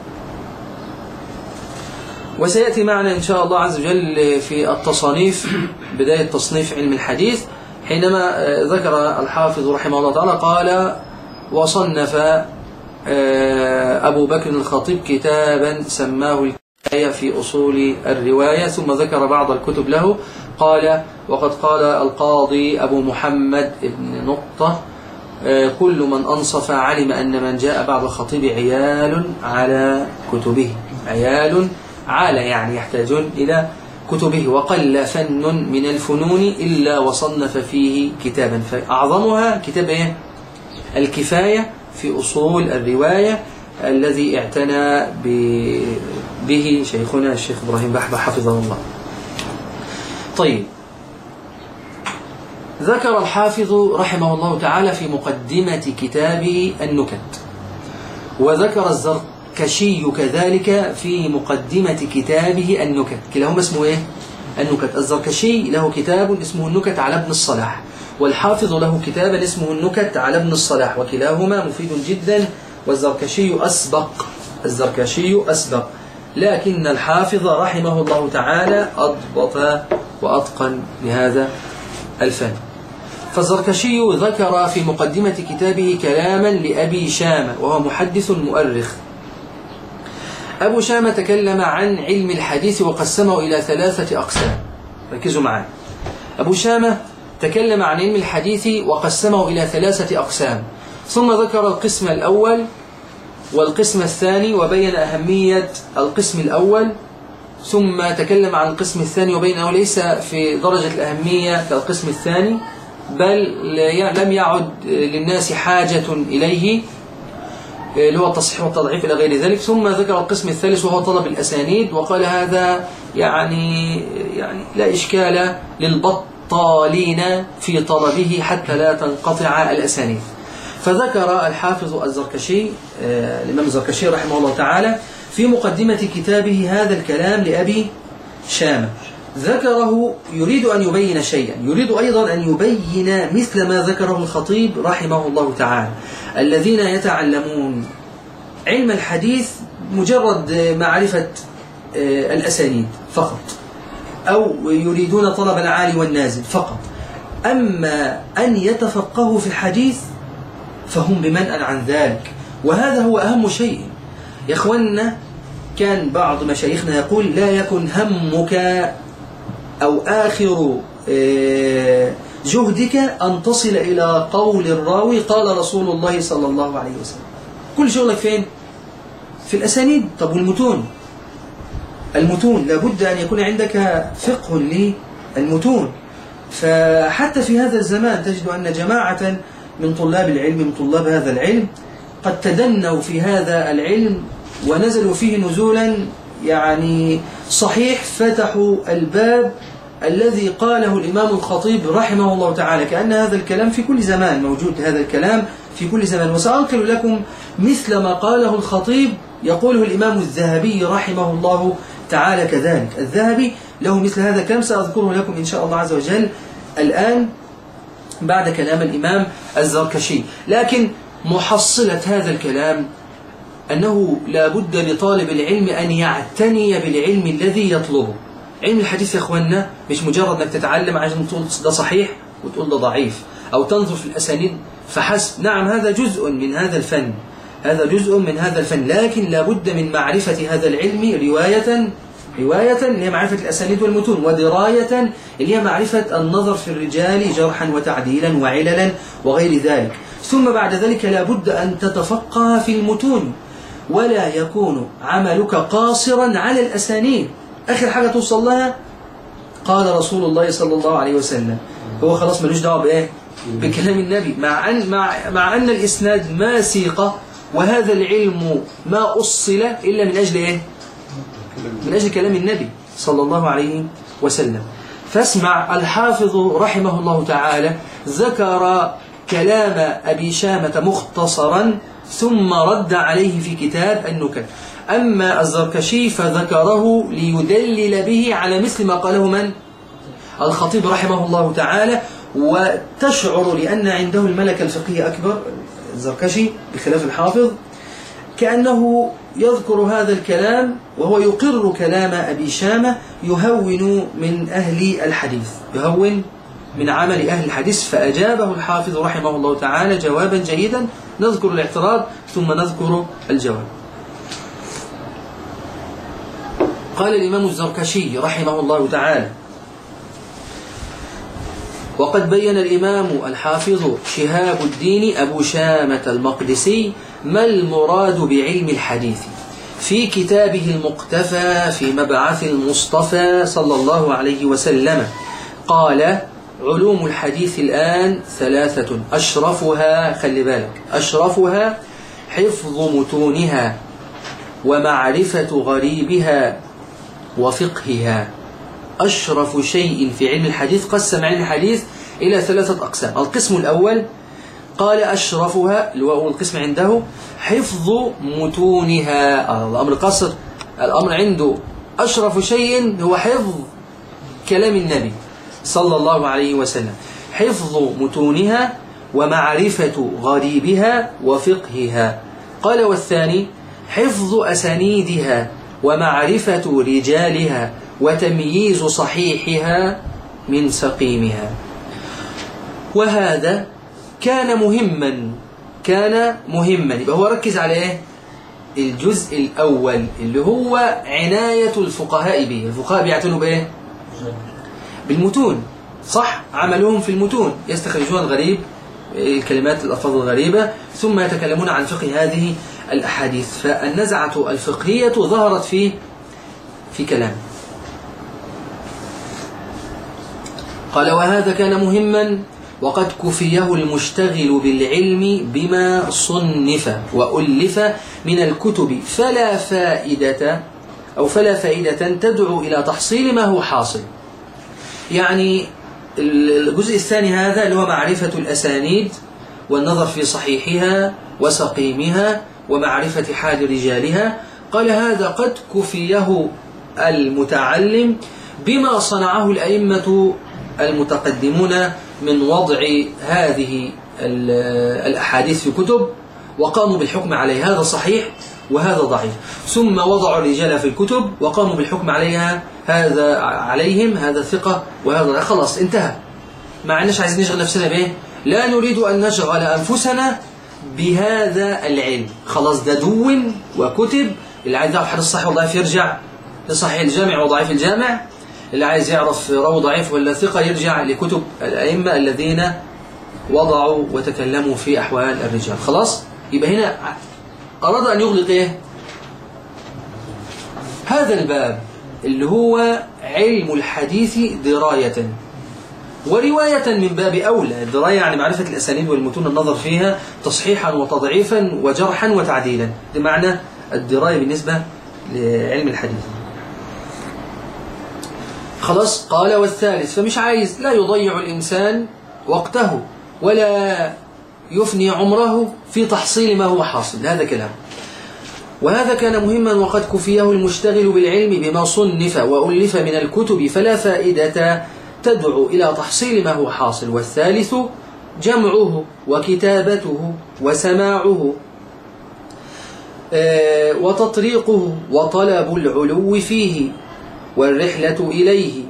وسيأتي معنا إن شاء الله عز وجل في التصانيف بداية تصنيف علم الحديث حينما ذكر الحافظ رحمه الله تعالى قال: وصنف أبو بكر الخطيب كتابا سماه الكفاية في أصول الرواية، ثم ذكر بعض الكتب له قال: وقد قال القاضي أبو محمد بن نقطة: كل من أنصف علم أن من جاء بعد الخطيب عيال على كتبه. عيال عالة يعني يحتاجون إلى كتبه، وقل فن من الفنون إلا وصنف فيه كتابا، فأعظمها كتاب إيه؟ الكفاية في أصول الرواية الذي اعتنى به شيخنا الشيخ إبراهيم بحبة حفظه الله. طيب، ذكر الحافظ رحمه الله تعالى في مقدمة كتابه النكت، وذكر الزركشي كذلك في مقدمة كتابه النكت، كلاهما اسمه إيه؟ النكت. الزركشي له كتاب اسمه النكت على ابن الصلاح، والحافظ له كتابا اسمه النكت على ابن الصلاح، وكلاهما مفيد جدا، والزركشي أسبق الزركشي أسبق لكن الحافظ رحمه الله تعالى أضبط وأتقن لهذا الفن. فالزركشي ذكر في مقدمة كتابه كلاما لأبي شامة وهو محدث مؤرخ. أبو شامة تكلم عن علم الحديث وقسمه إلى ثلاثة أقسام. ركزوا معي. أبو شامة تكلم عن علم الحديث وقسمه إلى ثلاثة أقسام، ثم ذكر القسم الأول والقسم الثاني وبين أهمية القسم الأول، ثم تكلم عن القسم الثاني وبين أنه ليس في درجة الأهمية كالقسم الثاني، بل لم يعد للناس حاجة إليه اللي هو التصحيح والتضعيف إلى غير ذلك. ثم ذكر القسم الثالث وهو طلب الأسانيد، وقال هذا يعني يعني لا إشكال للبطالين في طلبه حتى لا تنقطع الأسانيد. فذكر الحافظ الزركشي الإمام الزركشي رحمه الله تعالى في مقدمة كتابه هذا الكلام لأبي شامة، ذكره يريد أن يبين شيئا، يريد أيضا أن يبين مثل ما ذكره الخطيب رحمه الله تعالى: الذين يتعلمون علم الحديث مجرد معرفة الأسانيد فقط، أو يريدون طلب العالي والنازل فقط، أما أن يتفقهوا في الحديث فهم بمنأى عن ذلك، وهذا هو أهم شيء يا إخواننا. كان بعض مشايخنا يقول: لا يكن همك أو آخر جهدك أن تصل إلى قول الراوي قال رسول الله صلى الله عليه وسلم. كل شغلك فين؟ في الأسانيد. طب والمتون؟ المتون لابد أن يكون عندك فقه للمتون. فحتى في هذا الزمان تجد أن جماعة من طلاب العلم من طلاب هذا العلم قد تدنوا في هذا العلم ونزلوا فيه نزولا يعني صحيح، فتحوا الباب الذي قاله الإمام الخطيب رحمه الله تعالى، كأن هذا الكلام في كل زمان موجود، هذا الكلام في كل زمان. وسأنقل لكم مثل ما قاله الخطيب يقوله الإمام الذهبي رحمه الله تعالى كذلك. الذهبي له مثل هذا الكلام سأذكره لكم إن شاء الله عز وجل الآن بعد كلام الإمام الزركشي. لكن محصلة هذا الكلام أنه لا بد لطالب العلم أن يعتني بالعلم الذي يطلبه، علم الحديث يا أخوانا مش مجرد أنك تتعلم عشان تقول ده صحيح وتقول ده ضعيف، أو تنظر في الأسانيد فحسب. نعم هذا جزء من هذا الفن، هذا جزء من هذا الفن، لكن لابد من معرفة هذا العلم رواية رواية اللي هي معرفة الأسانيد والمتون، ودراية اللي هي معرفة النظر في الرجال جرحا وتعديلا وعللا وغير ذلك. ثم بعد ذلك لابد أن تتفقه في المتون، ولا يكون عملك قاصرا على الأسانيد. آخر حاجة توصل لها قال رسول الله صلى الله عليه وسلم، هو خلاص ملوش دعوة بإيه؟ بكلام النبي، مع أن, مع, مع أن الإسناد ما سيق، وهذا العلم ما أصل إلا من أجل إيه؟ من أجل كلام النبي صلى الله عليه وسلم. فاسمع، الحافظ رحمه الله تعالى ذكر كلام أبي شامة مختصرا ثم رد عليه في كتاب النكت. أما الزركشي فذكره ليدلل به على مثل ما قاله من؟ الخطيب رحمه الله تعالى. وتشعر لأن عنده الملكة الفقهية أكبر الزركشي بخلاف الحافظ، كأنه يذكر هذا الكلام وهو يقر كلام أبي شامة، يهون من أهل الحديث، يهون من عمل أهل الحديث. فأجابه الحافظ رحمه الله تعالى جوابا جيدا، نذكر الاعتراض ثم نذكر الجواب. قال الإمام الزركشي رحمه الله تعالى: وقد بين الإمام الحافظ شهاب الدين أبو شامة المقدسي ما المراد بعلم الحديث في كتابه المقتفى في مبعث المصطفى صلى الله عليه وسلم. قال: علوم الحديث الآن ثلاثة، أشرفها، خلي بالك، أشرفها حفظ متونها ومعرفة غريبها وفقهها. أشرف شيء في علم الحديث، قسم علم الحديث إلى ثلاثة أقسام. القسم الأول قال أشرفها، اللي هو القسم عنده حفظ متونها. الأمر قصر، الأمر عنده أشرف شيء هو حفظ كلام النبي صلى الله عليه وسلم، حفظ متونها ومعرفة غريبها وفقهها. قال والثاني حفظ أسانيدها ومعرفة رجالها وتمييز صحيحها من سقيمها. وهذا كان مهما كان مهما يبقى هو ركز على ايه؟ الجزء الأول اللي هو عناية الفقهاء به. الفقهاء بيعتنوا بايه؟ بالمتون، صح؟ عملهم في المتون، يستخرجون الغريب، الكلمات الألفاظ الغريبة، ثم يتكلمون عن فقه هذه الأحاديث. فالنزعة الفقهية ظهرت في في كلام. قال: وهذا كان مهما وقد كفيه المشتغل بالعلم بما صنف وألف من الكتب، فلا فائدة أو فلا فائدة تدعو إلى تحصيل ما هو حاصل. يعني الجزء الثاني هذا اللي هو معرفة الأسانيد والنظر في صحيحها وسقيمها ومعرفة حال رجالها، قال هذا قد كفيه المتعلم بما صنعه الأئمة المتقدمون من وضع هذه الأحاديث في كتب وقاموا بالحكم عليها، هذا صحيح وهذا ضعيف، ثم وضعوا الرجال في الكتب وقاموا بالحكم عليها، هذا عليهم هذا ثقة وهذا خلاص انتهى. ما عندناش عايزين نشغل نفسنا به، لا نريد أن نشغل أنفسنا بهذا العلم، خلاص ده دون وكتب. اللي عايز يعرف حديث صحيح وضعيف يرجع لصحيح الجامع وضعيف الجامع، اللي عايز يعرف راوي ضعيف ولا ثقة يرجع لكتب الأئمة الذين وضعوا وتكلموا في أحوال الرجال. خلاص يبقى هنا أراد أن يغلق إيه؟ هذا الباب اللي هو علم الحديث دراية ورواية من باب أولى. الدراية يعني معرفة الأسانيد والمتون، النظر فيها تصحيحا وتضعيفا وجرحا وتعديلا، ده معنى الدراية بالنسبة لعلم الحديث. خلاص قال والثالث، فمش عايز لا يضيع الإنسان وقته ولا يفني عمره في تحصيل ما هو حاصل، هذا كلام. وهذا كان مهما وقد كفيه المشتغل بالعلم بما صنف وألف من الكتب، فلا فائدة تدعو إلى تحصيل ما هو حاصل. والثالث جمعه وكتابته وسماعه وتطريقه وطلب العلو فيه والرحلة إليه،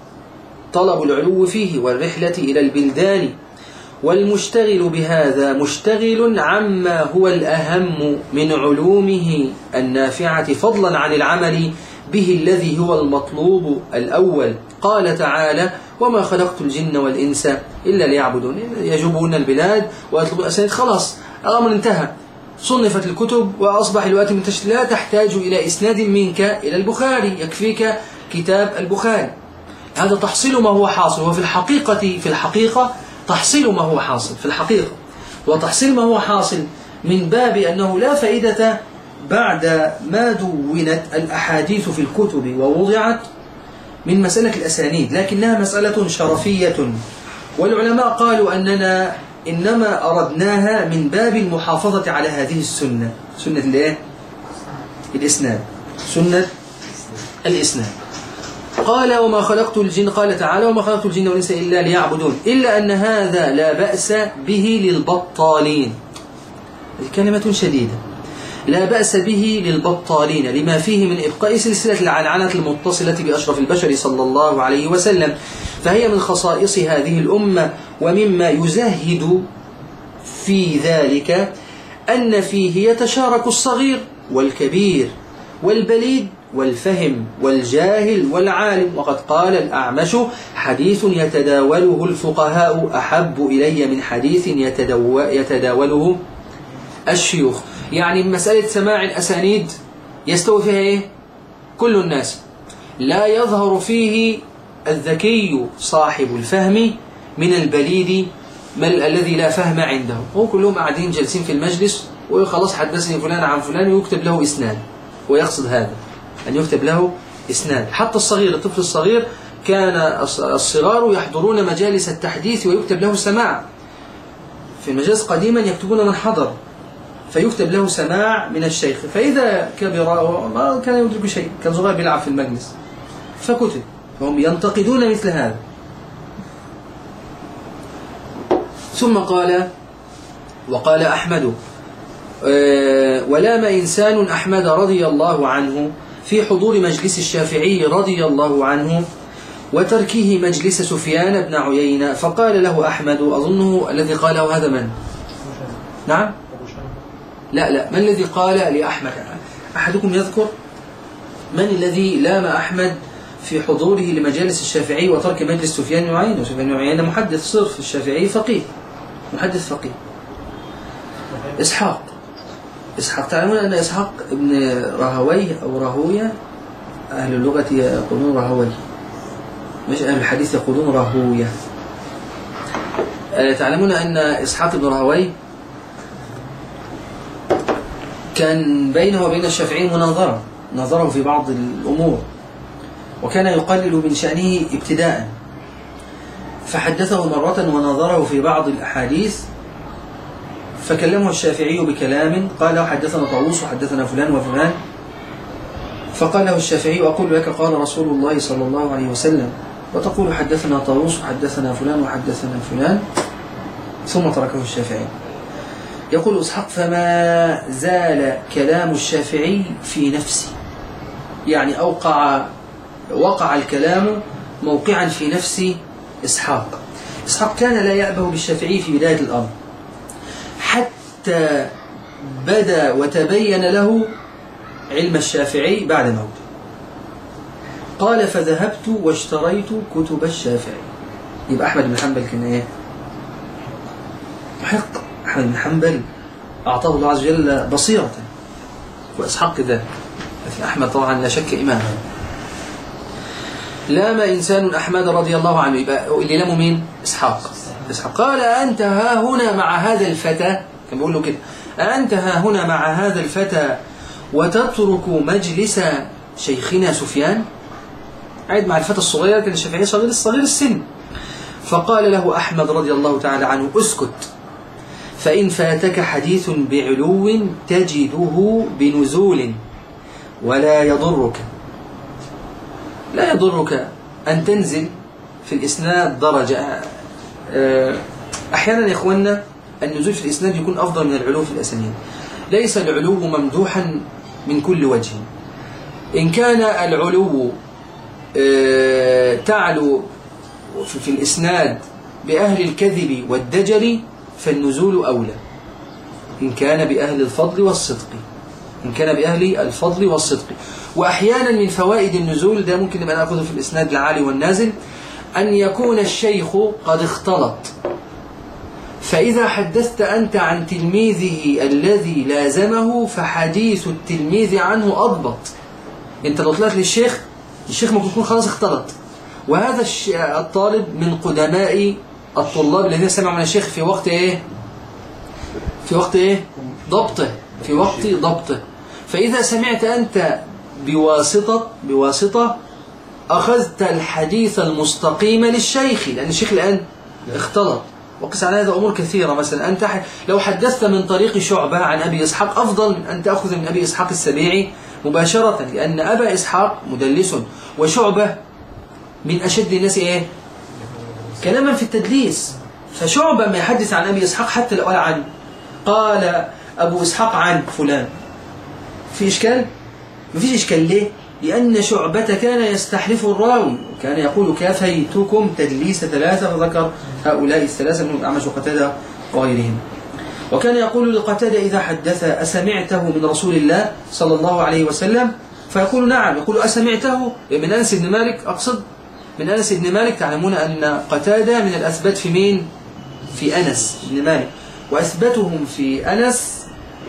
طلب العلو فيه والرحلة إلى البلدان. والمشتغل بهذا مشتغل عما هو الأهم من علومه النافعة فضلا عن العمل به الذي هو المطلوب الأول. قال تعالى: وما خلقت الجن والإنس إلا ليعبدون. يجوبون البلاد ويطلبون الأسانيد، خلاص الأمر انتهى، صنفت الكتب وأصبح الوقت منتشر، لا تحتاج إلى إسناد منك إلى البخاري، يكفيك كتاب البخاري. هذا تحصيل ما هو حاصل، وفي الحقيقة في الحقيقة تحصيل ما هو حاصل في الحقيقة، وتحصيل ما هو حاصل من باب أنه لا فائدة بعد ما دونت الأحاديث في الكتب ووضعت من مسألة الأسانيد، لكنها مسألة شرفية، والعلماء قالوا أننا إنما أردناها من باب المحافظة على هذه السنة، سنة الإيه؟ الإسناد، سنة الإسناد. قال: وما خلقت الجن، قال تعالى: وما خلقت الجن والإنس إلا ليعبدون، إلا أن هذا لا بأس به للبطالين. كلمة شديدة، لا بأس به للبطالين لما فيه من إبقاء سلسلة العنعنة المتصلة بأشرف البشر صلى الله عليه وسلم، فهي من خصائص هذه الأمة. ومما يزهد في ذلك أن فيه يتشارك الصغير والكبير والبليد والفهم والجاهل والعالم. وقد قال الأعمش: حديث يتداوله الفقهاء أحب إلي من حديث يتدو... يتداوله الشيوخ. يعني مسألة سماع الأسانيد يستوي فيها إيه؟ كل الناس، لا يظهر فيه الذكي صاحب الفهم من البليد الذي لا فهم عنده. هو كلهم قاعدين جالسين في المجلس وخلاص حدثني فلان عن فلان ويكتب له إسناد، ويقصد هذا أن يكتب له إسناد. حتى الصغير، الطفل الصغير، كان الصغار يحضرون مجالس التحديث ويكتب له سماع. في المجالس قديما يكتبون من حضر فيكتب له سماع من الشيخ، فإذا كبر ما كان يدرك شيء، كان صغير بيلعب في المجلس فكتب، فهم ينتقدون مثل هذا. ثم قال: وقال أحمد: ولام إنسان أحمد رضي الله عنه في حضور مجلس الشافعي رضي الله عنه وتركه مجلس سفيان بن عيينة، فقال له أحمد، أظنه الذي قاله هذا من؟ نعم؟ لا لا، من الذي قال لأحمد؟ أحدكم يذكر من الذي لام أحمد في حضوره لمجالس الشافعي وترك مجلس سفيان بن عيينة؟ سفيان بن عيينة محدث صرف، الشافعي فقيه، محدث فقيه. إسحاق إسحاق تعلمون أن إسحاق ابن راهويه أو راهوية، أهل اللغة يقولون راهويه، مش أهل الحديث يقولون راهوية. تعلمون أن إسحاق ابن راهويه كان بينه وبين الشافعي مناظرة، نظره في بعض الأمور، وكان يقلل من شأنه ابتداء، فحدثه مرة ونظره في بعض الأحاديث، فكلمه الشافعي بكلام، قال: حدثنا طاووس وحدثنا فلان وفلان، فقال له الشافعي: أقول لك قال رسول الله صلى الله عليه وسلم، وتقول حدثنا طاووس وحدثنا فلان وحدثنا فلان. ثم تركه الشافعي. يقول إسحاق: فما زال كلام الشافعي في نفسي، يعني أوقع وقع الكلام موقعا في نفس إسحاق. إسحاق كان لا يأبه بالشافعي في بداية الأمر، حتى بدا وتبين له علم الشافعي بعد موته. قال: فذهبت واشتريت كتب الشافعي. يبقى أحمد بن حنبل كان إيه؟ محق. أحمد بن حنبل أعطاه الله عز وجل بصيرة، وإسحاق كذلك. أحمد طبعا لا شك إمام. لام إنسان أحمد رضي الله عنه، يبقى اللي لامه مين؟ إسحاق. إسحاق قال: أنت ها هنا مع هذا الفتى، كان بيقول له كده: أنت ها هنا مع هذا الفتى وتترك مجلس شيخنا سفيان؟ قاعد مع الفتى الصغير، كان الشافعي صغير الصغير السن. فقال له أحمد رضي الله تعالى عنه: اسكت، فإن فاتك حديث بعلو تجده بنزول، ولا يضرك لا يضرك أن تنزل في الإسناد درجة. أحيانا يا إخواننا النزول في الإسناد يكون أفضل من العلو في الأسانيد. ليس العلو ممدوحا من كل وجه. إن كان العلو تعلو في الإسناد بأهل الكذب والدجل فالنزول أولى إن كان بأهل الفضل والصدق إن كان بأهل الفضل والصدق. وأحيانا من فوائد النزول ده ممكن نبقى نأخذه في الإسناد العالي والنازل أن يكون الشيخ قد اختلط، فإذا حدثت أنت عن تلميذه الذي لازمه فحديث التلميذ عنه أضبط. أنت لو طلعت للشيخ الشيخ ممكن يكون خلاص اختلط، وهذا الطالب من قدماء الطلاب الذين سمعوا من الشيخ في وقت إيه؟ في وقت إيه؟ ضبطه في وقت ضبطه. فإذا سمعت أنت بواسطة بواسطة أخذت الحديث المستقيم للشيخ، لأن الشيخ الآن اختلط. وقس على هذا أمور كثيرة. مثلا أنت لو حدثت من طريق شعبة عن أبي إسحاق أفضل من أن تأخذ من أبي إسحاق السبيعي مباشرة، لأن أبا إسحاق مدلس وشعبة من أشد الناس إيه؟ كلاما في التدليس. فشعبة ما يحدث عن أبي إسحاق حتى لو قال عن قال أبو إسحاق عن فلان في إشكال؟ ما فيش إشكال. ليه؟ لأن شعبة كان يستحلف الراوي، كان يقول كافيتكم تدليس ثلاثة، فذكر هؤلاء الثلاثة من أعمش وقتادة وغيرهم. وكان يقول لقتادة إذا حدث أسمعته من رسول الله صلى الله عليه وسلم؟ فيقول نعم. يقول أسمعته من أنس بن مالك؟ أقصد من أنس بن مالك. تعلمون أن قتادة من الأثبت في مين؟ في أنس بن مالك. وأثبتهم في أنس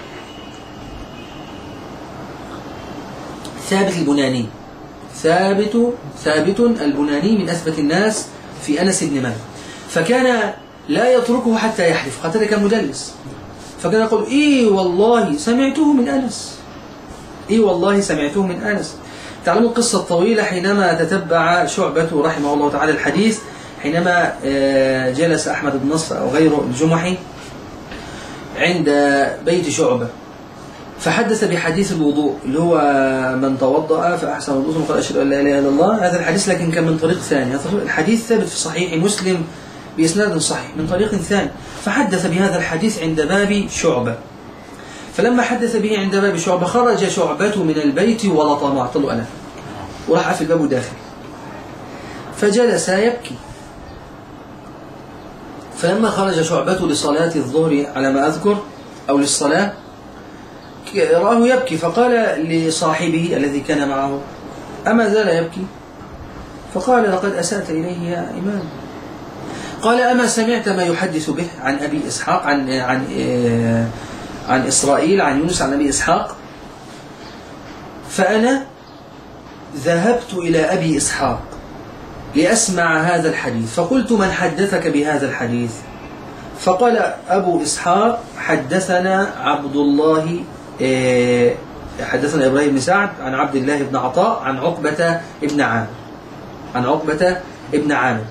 ثابت البناني، ثابت ثابت البناني من أثبت الناس في أنس بن مالك. فكان لا يتركه حتى يحلف. قتادة كان مدلس، فكان يقول إيه والله سمعته من أنس، إيه والله سمعته من أنس. تعلموا القصة الطويلة حينما تتبع شعبة رحمه الله تعالى الحديث، حينما جلس أحمد بن نصر أو غيره الجمحي عند بيت شعبة فحدث بحديث الوضوء اللي هو من توضأ فأحسن وضوءه وقال أشهد أن لا إله إلا الله. هذا الحديث لكن كان من طريق ثاني. الحديث ثابت في صحيح مسلم بإسناد صحيح من طريق ثاني. فحدث بهذا الحديث عند باب شعبة. فلما حدث به عند باب شعبة خرج شعبة من البيت ولطمه، اعطله ألف وراح في الباب داخل، فجلس يبكي. فلما خرج شعبة لصلاة الظهر على ما أذكر أو للصلاة رآه يبكي، فقال لصاحبه الذي كان معه أما زال يبكي؟ فقال لقد أسأت إليه يا إمام. قال أما سمعت ما يحدث به عن أبي إسحاق عن عن عن إسرائيل عن يونس عن أبي إسحاق؟ فأنا ذهبت إلى أبي إسحاق لأسمع هذا الحديث، فقلت من حدثك بهذا الحديث؟ فقال أبو إسحاق حدثنا عبد الله حدثنا إبراهيم بن سعد عن عبد الله بن عطاء عن عقبة ابن عامر عن عقبة ابن عامر.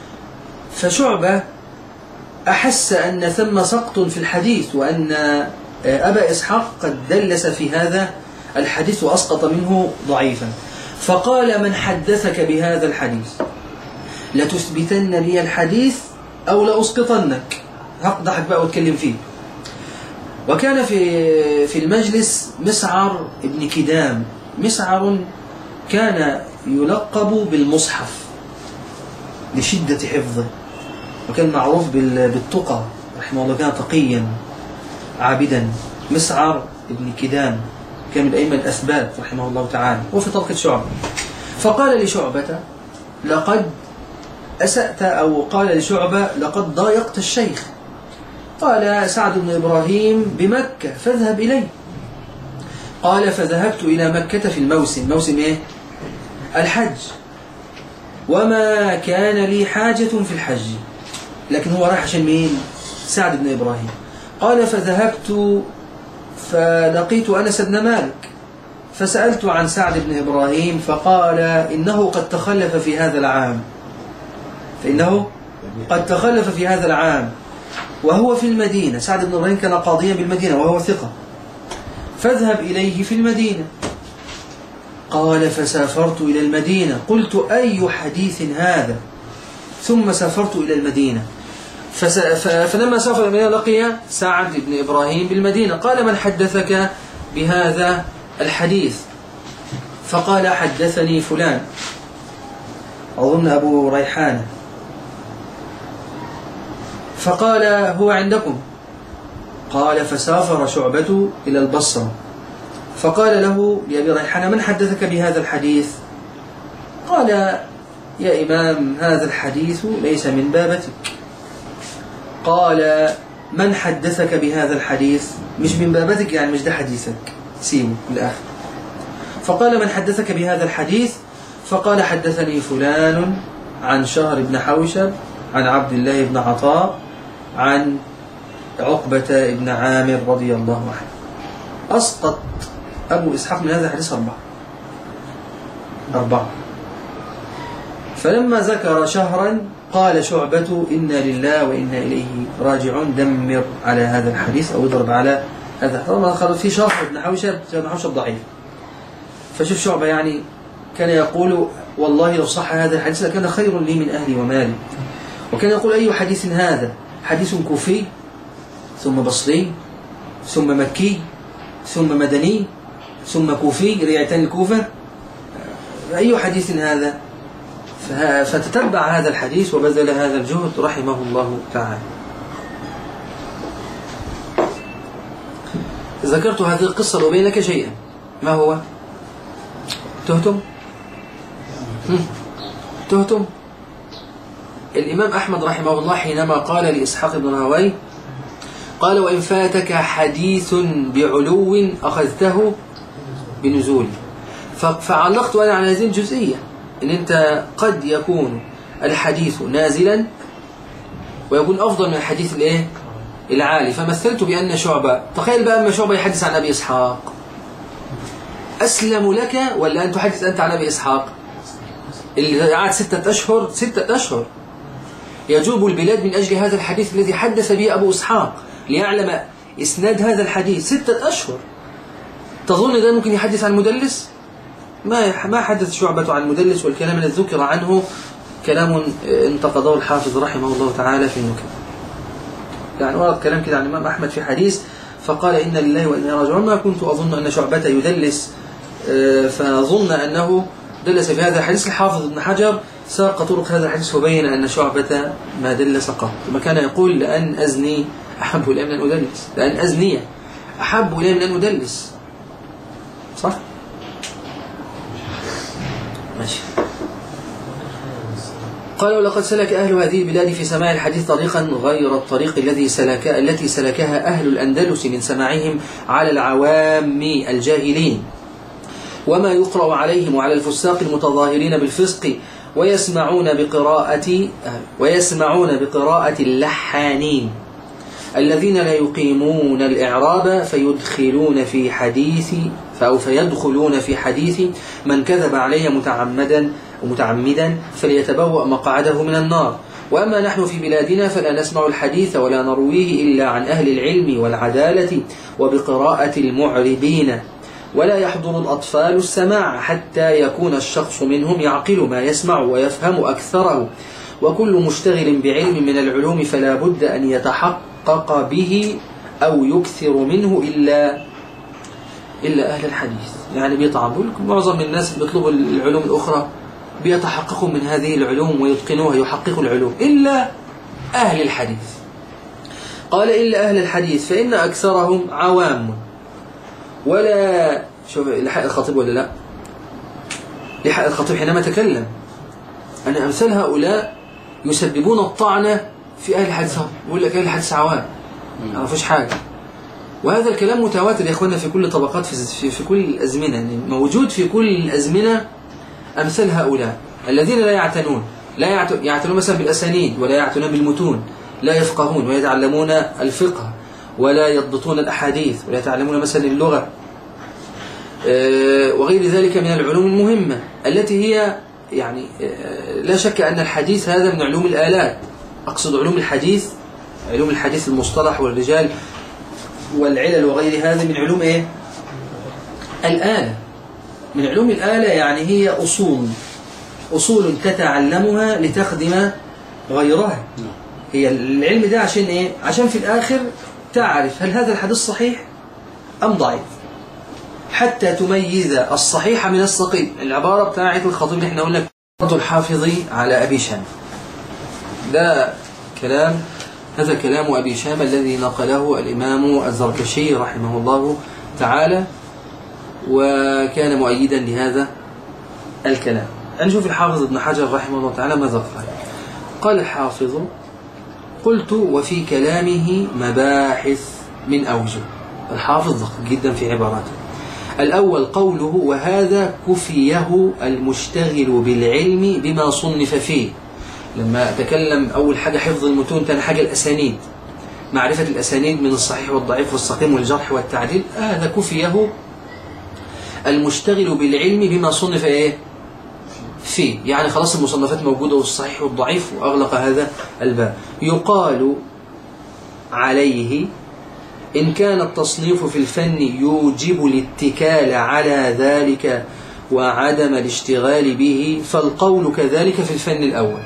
فشعبة أحس أن ثم سقط في الحديث، وأن أبا إسحاق قد دلس في هذا الحديث وأسقط منه ضعيفا. فقال من حدثك بهذا الحديث لتثبتن لي الحديث أو لأسقطنك. هقضحك بقى واتكلم فيه. وكان في في المجلس مسعر ابن كدام. مسعر كان يلقب بالمصحف لشدة حفظه، وكان معروف بالتقى رحمه الله، كان تقيا عابدا. مسعر ابن كدام كان من الأئمة الأثبات رحمه الله تعالى، وفي طبقة شعبة. فقال لشعبة لقد أسأت، أو قال لشعبة لقد ضايقت الشيخ. قال سعد بن إبراهيم بمكة فاذهب إليه. قال فذهبت إلى مكة في الموسم. موسم إيه؟ الحج. وما كان لي حاجة في الحج، لكن هو راح عشان مين؟ سعد بن إبراهيم. قال فذهبت فلقيت أنس بن مالك فسألت عن سعد بن إبراهيم فقال إنه قد تخلف في هذا العام فإنه قد تخلف في هذا العام وهو في المدينة. سعد بن إبراهيم كان قاضيا بالمدينة وهو ثقة، فاذهب إليه في المدينة. قال فسافرت إلى المدينة. قلت أي حديث هذا؟ ثم سافرت إلى المدينة. فلما سافر إلى المدينة لقي سعد بن إبراهيم بالمدينة. قال من حدثك بهذا الحديث؟ فقال حدثني فلان. أظن أبو ريحانة، فقال هو عندكم؟ قال فسافر شعبة إلى البصرة فقال له لأبي ريحانة من حدثك بهذا الحديث؟ قال يا إمام هذا الحديث ليس من بابتك. قال من حدثك بهذا الحديث؟ مش من بابتك يعني مش ده حديثك، سيبه الآخر. فقال من حدثك بهذا الحديث؟ فقال حدثني فلان عن شهر بن حوشب عن عبد الله بن عطاء عن عقبة بن عامر رضي الله عنه. أسقط أبو إسحاق من هذا الحديث أربعة أربعة فلما ذكر شهرا قال شعبة إنا لله وإنا إليه راجعون، دمر على هذا الحديث أو اضرب على هذا. طبعا خلط في شهر بن حوشب، بن حوشب ضعيف. فشوف شعبة يعني كان يقول والله لو صح هذا الحديث لكان خير لي من أهلي ومالي. وكان يقول أي حديث هذا؟ حديث كوفي ثم بصري ثم مكي ثم مدني ثم كوفي ريعتان الكوفة، أي حديث هذا؟ فتتبع هذا الحديث وبذل هذا الجهد رحمه الله تعالى. ذكرت هذه القصة وبينك شيئا، ما هو؟ تهتم؟ تهتم؟ الإمام أحمد رحمه الله حينما قال لإسحاق بن راهويه قال وإن فاتك حديث بعلو أخذته بنزول، فعلقت أنا على هذه الجزئية إن أنت قد يكون الحديث نازلا ويكون أفضل من الحديث الإيه؟ العالي. فمثلت بأن شعبة، تخيل بقى أما شعبة يحدث عن أبي إسحاق، أسلم لك ولا أن تحدث أنت عن أبي إسحاق اللي قعد ستة أشهر ستة أشهر يجوب البلاد من أجل هذا الحديث الذي حدث به أبو إسحاق ليعلم إسناد هذا الحديث ستة أشهر؟ تظن ده ممكن يحدث عن مدلس؟ ما ما حدث شعبة عن مدلس، والكلام الذي ذكر عنه كلام انتقده الحافظ رحمه الله تعالى في النكت. يعني ورد كلام كده عن الإمام أحمد في حديث فقال إن لله وإنا راجعون، ما كنت أظن أن شعبة يدلس فظن أنه دلس في هذا الحديث. الحافظ ابن حجر ساق طرق هذا الحديث وبين أن شعبة ما دلس قط، ثم كان يقول لأن أزني أحب إلي من أن أدلس، لأن أزني أحب إلي من أن أدلس، صح؟ ماشي. قال ولقد سلك أهل هذه البلاد في سماع الحديث طريقا غير الطريق الذي سلك التي سلكها أهل الأندلس من سماعهم على العوام الجاهلين وما يقرأ عليهم وعلى الفساق المتظاهرين بالفسق، ويسمعون بقراءة ويسمعون بقراءة اللحانين الذين لا يقيمون الإعراب فيدخلون في حديث أو فيدخلون في حديث من كذب علي متعمدا ومتعمدا فليتبوأ مقعده من النار. وأما نحن في بلادنا فلا نسمع الحديث ولا نرويه إلا عن أهل العلم والعدالة وبقراءة المعربين، ولا يحضر الأطفال السماع حتى يكون الشخص منهم يعقل ما يسمع ويفهم أكثره، وكل مشتغل بعلم من العلوم فلا بد أن يتحقق به أو يكثر منه إلا إلا أهل الحديث. يعني بيطعموا لكم معظم الناس اللي بيطلبوا العلوم الأخرى بيتحققوا من هذه العلوم ويتقنوها يحققوا العلوم إلا أهل الحديث. قال إلا أهل الحديث فإن أكثرهم عوام ولا شوف لحق الخطيب ولا لا؟ لحق الخطيب حينما تكلم أن أمثال هؤلاء يسببون الطعنة في أهل الحديث، يقول لك أهل الحديث عوام ما فيش حاجة. وهذا الكلام متواتر يا إخواننا في كل طبقات في, في, في كل الأزمنة، يعني موجود في كل الأزمنة أمثال هؤلاء الذين لا يعتنون لا يعتنون مثلا بالأسانيد ولا يعتنون بالمتون، لا يفقهون ويتعلمون الفقه ولا يضبطون الأحاديث ولا يتعلمون مثلا اللغة وغير ذلك من العلوم المهمة التي هي يعني لا شك أن الحديث هذا من علوم الآلات. أقصد علوم الحديث، علوم الحديث المصطلح والرجال والعلل وغير هذا من علوم إيه؟ الآلة، من علوم الآلة. يعني هي أصول أصول تتعلمها لتخدم غيرها. هي العلم ده عشان إيه؟ عشان في الآخر تعرف هل هذا الحديث صحيح أم ضعيف، حتى تميز الصحيح من السقيم. العبارة بتاعت الخطيب اللي احنا قلنا رد الحافظ على أبي شامة. ده كلام هذا كلام أبي شامة الذي نقله الإمام الزركشي رحمه الله تعالى، وكان مؤيدا لهذا الكلام. نشوف الحافظ ابن حجر رحمه الله تعالى ماذا قال. قال الحافظ: قلت وفي كلامه مباحث من أوجه. الحافظ دقيق جدا في عباراته. الأول قوله: وهذا كفيه المشتغل بالعلم بما صنف فيه. لما تكلم أول حاجة حفظ المتون، ثاني حاجة الأسانيد، معرفة الأسانيد من الصحيح والضعيف والسقيم والجرح والتعديل. هذا كفيه المشتغل بالعلم بما صنف إيه؟ فيه، يعني خلاص المصنفات موجودة والصحيح والضعيف وأغلق هذا الباب. يقال عليه إن كان التصنيف في الفن يوجب الاتكال على ذلك وعدم الاشتغال به، فالقول كذلك في الفن الأول.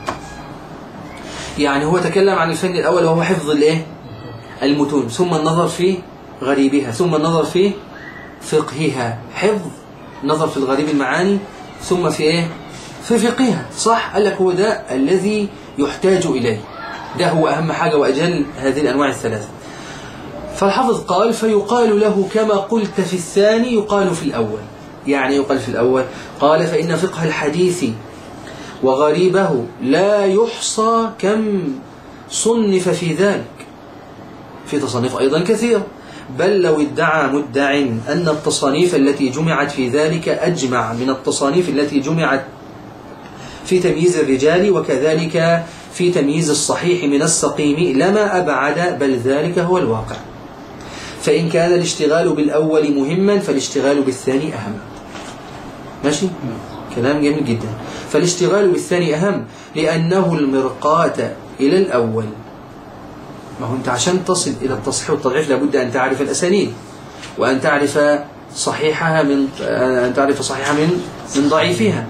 يعني هو تكلم عن الفن الأول وهو حفظ الإيه؟ المتون، ثم النظر في غريبها، ثم النظر في فقهها. حفظ، نظر في الغريب المعاني، ثم في إيه؟ في فقهها. صح؟ قال لك هو ده الذي يحتاج إليه، ده هو أهم حاجة وأجل هذه الأنواع الثلاثة. فالحافظ قال: فيقال له كما قلت في الثاني يقال في الأول. يعني يقال في الأول. قال: فإن فقه الحديث وغريبه لا يحصى كم صنف في ذلك، في تصانيف أيضا كثيرة، بل لو ادعى مدع أن التصانيف التي جمعت في ذلك أجمع من التصانيف التي جمعت في تمييز الرجال وكذلك في تمييز الصحيح من السقيم لما أبعد، بل ذلك هو الواقع. فإن كان الاشتغال بالأول مهما فالاشتغال بالثاني أهم. ماشي؟ كلام جميل جدا. فالاشتغال بالثاني أهم لأنه المرقاة إلى الأول. ما هو أنت عشان تصل إلى التصحيح والتضعيف لابد أن تعرف الأسانيد، وأن تعرف صحيحها من أن تعرف صحيحها من من ضعيفها.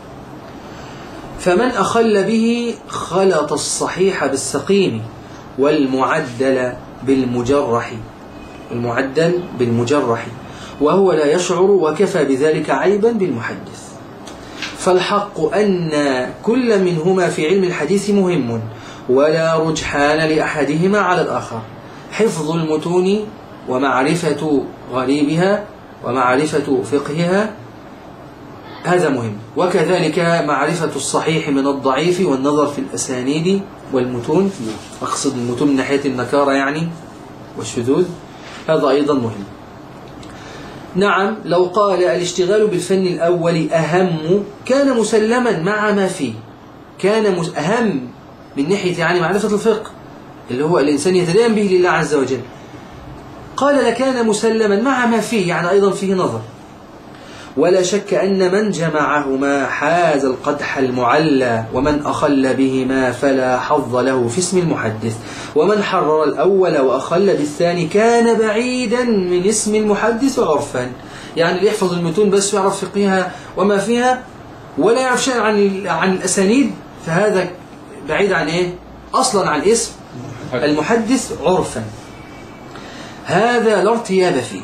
فمن أخل به خلط الصحيح بالسقيم والمعدل بالمجرح، المعدل بالمجرح وهو لا يشعر، وكفى بذلك عيبا بالمحدث. فالحق أن كل منهما في علم الحديث مهم، ولا رجحان لأحدهما على الآخر. حفظ المتون ومعرفة غريبها ومعرفة فقهها هذا مهم، وكذلك معرفة الصحيح من الضعيف والنظر في الأسانيد والمتون، أقصد المتون من ناحية النكارة يعني والشذوذ، هذا أيضا مهم. نعم، لو قال الاشتغال بالفن الأول أهم كان مسلما مع ما فيه، كان أهم من ناحية يعني معرفة الفقه اللي هو الإنسان يتدين به لله عز وجل. قال لكان مسلما مع ما فيه، يعني أيضا فيه نظر. ولا شك أن من جمعهما حاز القدح المعلى، ومن أخل بهما فلا حظ له في اسم المحدث. ومن حرر الأول وأخل بالثاني كان بعيدا من اسم المحدث عرفا. يعني اللي يحفظ المتون بس يعرف فقهها وما فيها ولا يعرف شيء عن عن الأسانيد، فهذا بعيد عن إيه؟ أصلا عن اسم المحدث عرفا. هذا لا ارتياب فيه.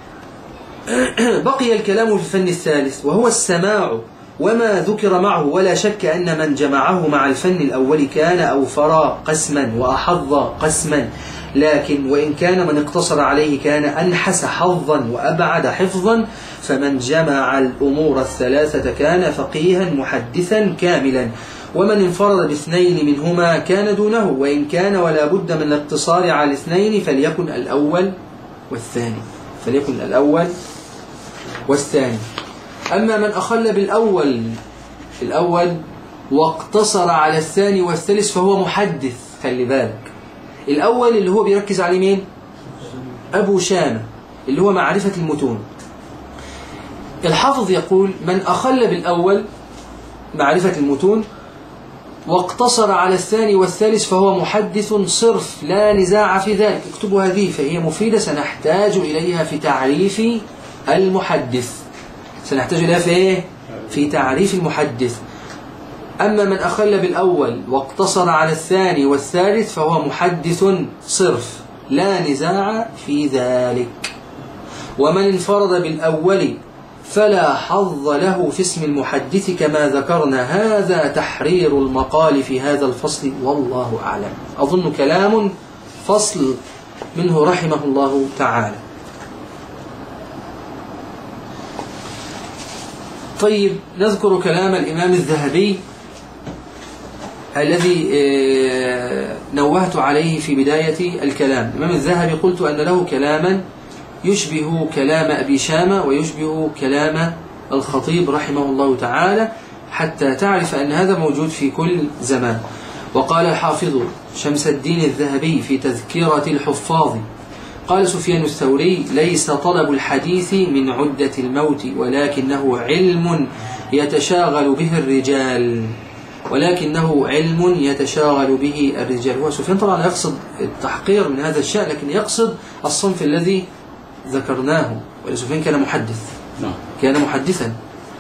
بقي الكلام في الفن الثالث وهو السماع وما ذكر معه. ولا شك أن من جمعه مع الفن الأول كان أوفر قسما وأحظ قسما، لكن وإن كان من اقتصر عليه كان أنحس حظا وأبعد حفظا. فمن جمع الأمور الثلاثة كان فقيها محدثا كاملا، ومن انفرد باثنين منهما كان دونه، وإن كان ولا بد من الاقتصار على الاثنين فليكن الأول والثاني فليكن الأول والثاني. أما من أخل بالأول الأول واقتصر على الثاني والثالث فهو محدث. خلي بالك، الأول اللي هو بيركز على مين؟ أبو شامة، اللي هو معرفة المتون. الحافظ يقول من أخل بالأول معرفة المتون واقتصر على الثاني والثالث فهو محدث صرف، لا نزاع في ذلك. اكتبوا هذه فهي مفيدة سنحتاج إليها في تعريف المحدث، سنحتاج إليها في إيه؟ في تعريف المحدث. أما من أخل بالأول واقتصر على الثاني والثالث فهو محدث صرف، لا نزاع في ذلك. ومن انفرد بالأول فلا حظ له في اسم المحدث كما ذكرنا. هذا تحرير المقال في هذا الفصل والله أعلم. أظن كلام فصل منه رحمه الله تعالى. طيب، نذكر كلام الإمام الذهبي الذي نوهت عليه في بداية الكلام. الإمام الذهبي قلت أن له كلاما يشبه كلام أبي شامة ويشبه كلام الخطيب رحمه الله تعالى، حتى تعرف أن هذا موجود في كل زمان. وقال الحافظ شمس الدين الذهبي في تذكرة الحفاظ قال سفيان الثوري: ليس طلب الحديث من عدة الموت، ولكنه علم يتشاغل به الرجال ولكنه علم يتشاغل به الرجال. هو سفيان طبعا يقصد التحقير من هذا الشأن، لكن يقصد الصنف الذي ذكرناه. ولسفيان كان محدث، كان محدثا.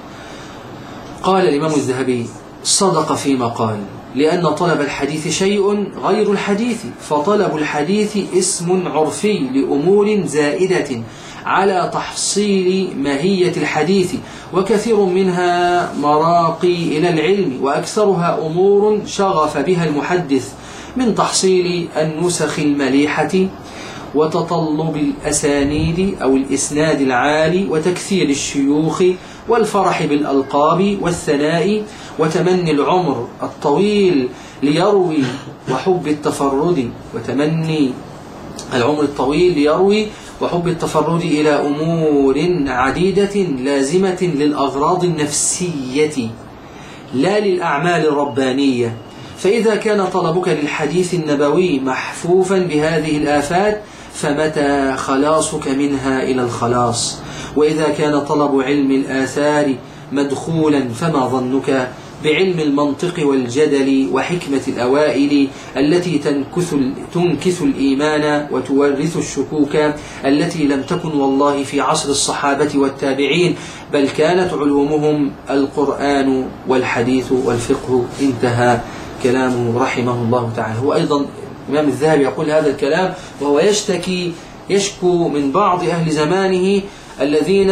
قال الإمام الذهبي: صدق فيما قال، لأن طلب الحديث شيء غير الحديث، فطلب الحديث اسم عرفي لأمور زائدة على تحصيل ماهية الحديث، وكثير منها مراقي إلى العلم، وأكثرها أمور شغف بها المحدث من تحصيل النسخ المليحة وتطلب الأسانيد أو الإسناد العالي وتكثير الشيوخ والفرح بالألقاب والثناء وتمني العمر الطويل ليروي وحب التفرد وتمني العمر الطويل ليروي وحب التفرد إلى أمور عديدة لازمة للأغراض النفسية لا للأعمال الربانية. فإذا كان طلبك للحديث النبوي محفوفا بهذه الآفات فمتى خلاصك منها إلى الخلاص؟ وإذا كان طلب علم الآثار مدخولا فما ظنك بعلم المنطق والجدل وحكمة الأوائل التي تنكث, تنكث الإيمان وتورث الشكوك التي لم تكن والله في عصر الصحابة والتابعين، بل كانت علومهم القرآن والحديث والفقه. انتهى كلامه رحمه الله تعالى. هو أيضا الإمام الذهبي يقول هذا الكلام وهو يشتكي يشكو من بعض أهل زمانه الذين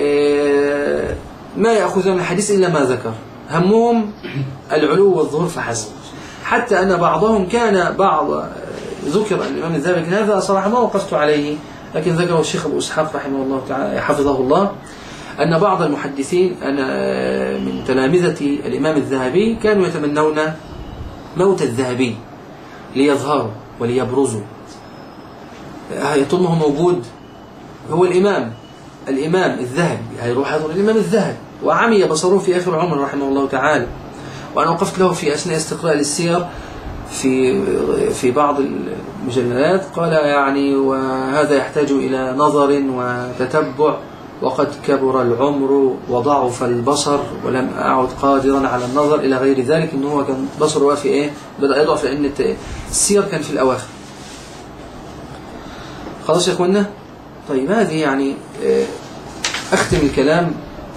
ما يأخذون من الحديث إلا ما ذكر، همهم العلو والظهور فحسب. حتى أن بعضهم كان بعض ذكر الإمام الذهبي، لكن هذا صراحة ما وقفت عليه، لكن ذكره الشيخ أبو إسحاق رحمه الله تعالى حفظه الله، أن بعض المحدثين أنا من تلامذة الإمام الذهبي كانوا يتمنون موت الذهبي ليظهروا وليبرزوا. يطنه موجود هو الإمام الإمام الذهبي، هيروح يظهر الإمام الذهبي، وعمي بصره في آخر عمر رحمه الله تعالى. وأنا وقفت له في أثناء استقراء للسير في في بعض المجلدات، قال يعني وهذا يحتاج إلى نظر وتتبع، وقد كبر العمر وضعف البصر ولم أعد قادرا على النظر إلى غير ذلك. إنه هو كان بصره في إيه بدأ يضعف لأن السير كان في الأواخر. خلاص يا إخوانا. طيب، هذه يعني أختم الكلام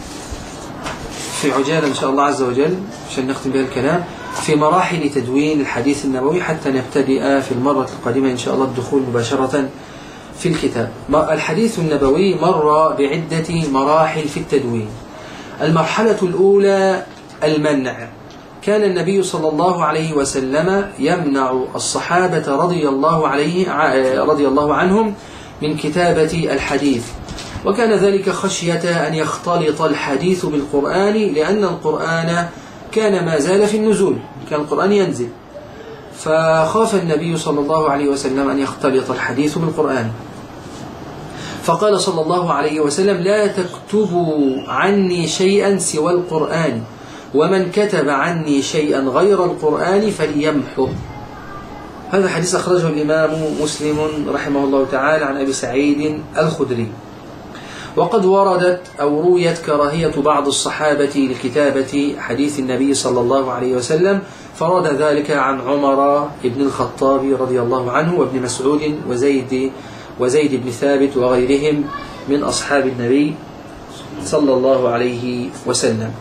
في عجالة إن شاء الله عز وجل عشان نختم بها الكلام في مراحل تدوين الحديث النبوي، حتى نبتدئ في المرة القادمة إن شاء الله الدخول مباشرة في الكتاب. الحديث النبوي مر بعدة مراحل في التدوين. المرحلة الأولى المنع. كان النبي صلى الله عليه وسلم يمنع الصحابة رضي الله عليه رضي الله عنهم من كتابة الحديث، وكان ذلك خشية أن يختلط الحديث بالقرآن، لأن القرآن كان ما زال في النزول، كان القرآن ينزل، فخاف النبي صلى الله عليه وسلم أن يختلط الحديث بالقرآن، فقال صلى الله عليه وسلم: لا تكتبوا عني شيئا سوى القرآن، ومن كتب عني شيئا غير القرآن فليمحه. هذا حديث أخرجه الإمام مسلم رحمه الله تعالى عن أبي سعيد الخدري. وقد وردت أو رويت كراهية بعض الصحابة لكتابة حديث النبي صلى الله عليه وسلم، فرد ذلك عن عمر بن الخطاب رضي الله عنه وابن مسعود وزيد وزيد بن ثابت وغيرهم من أصحاب النبي صلى الله عليه وسلم.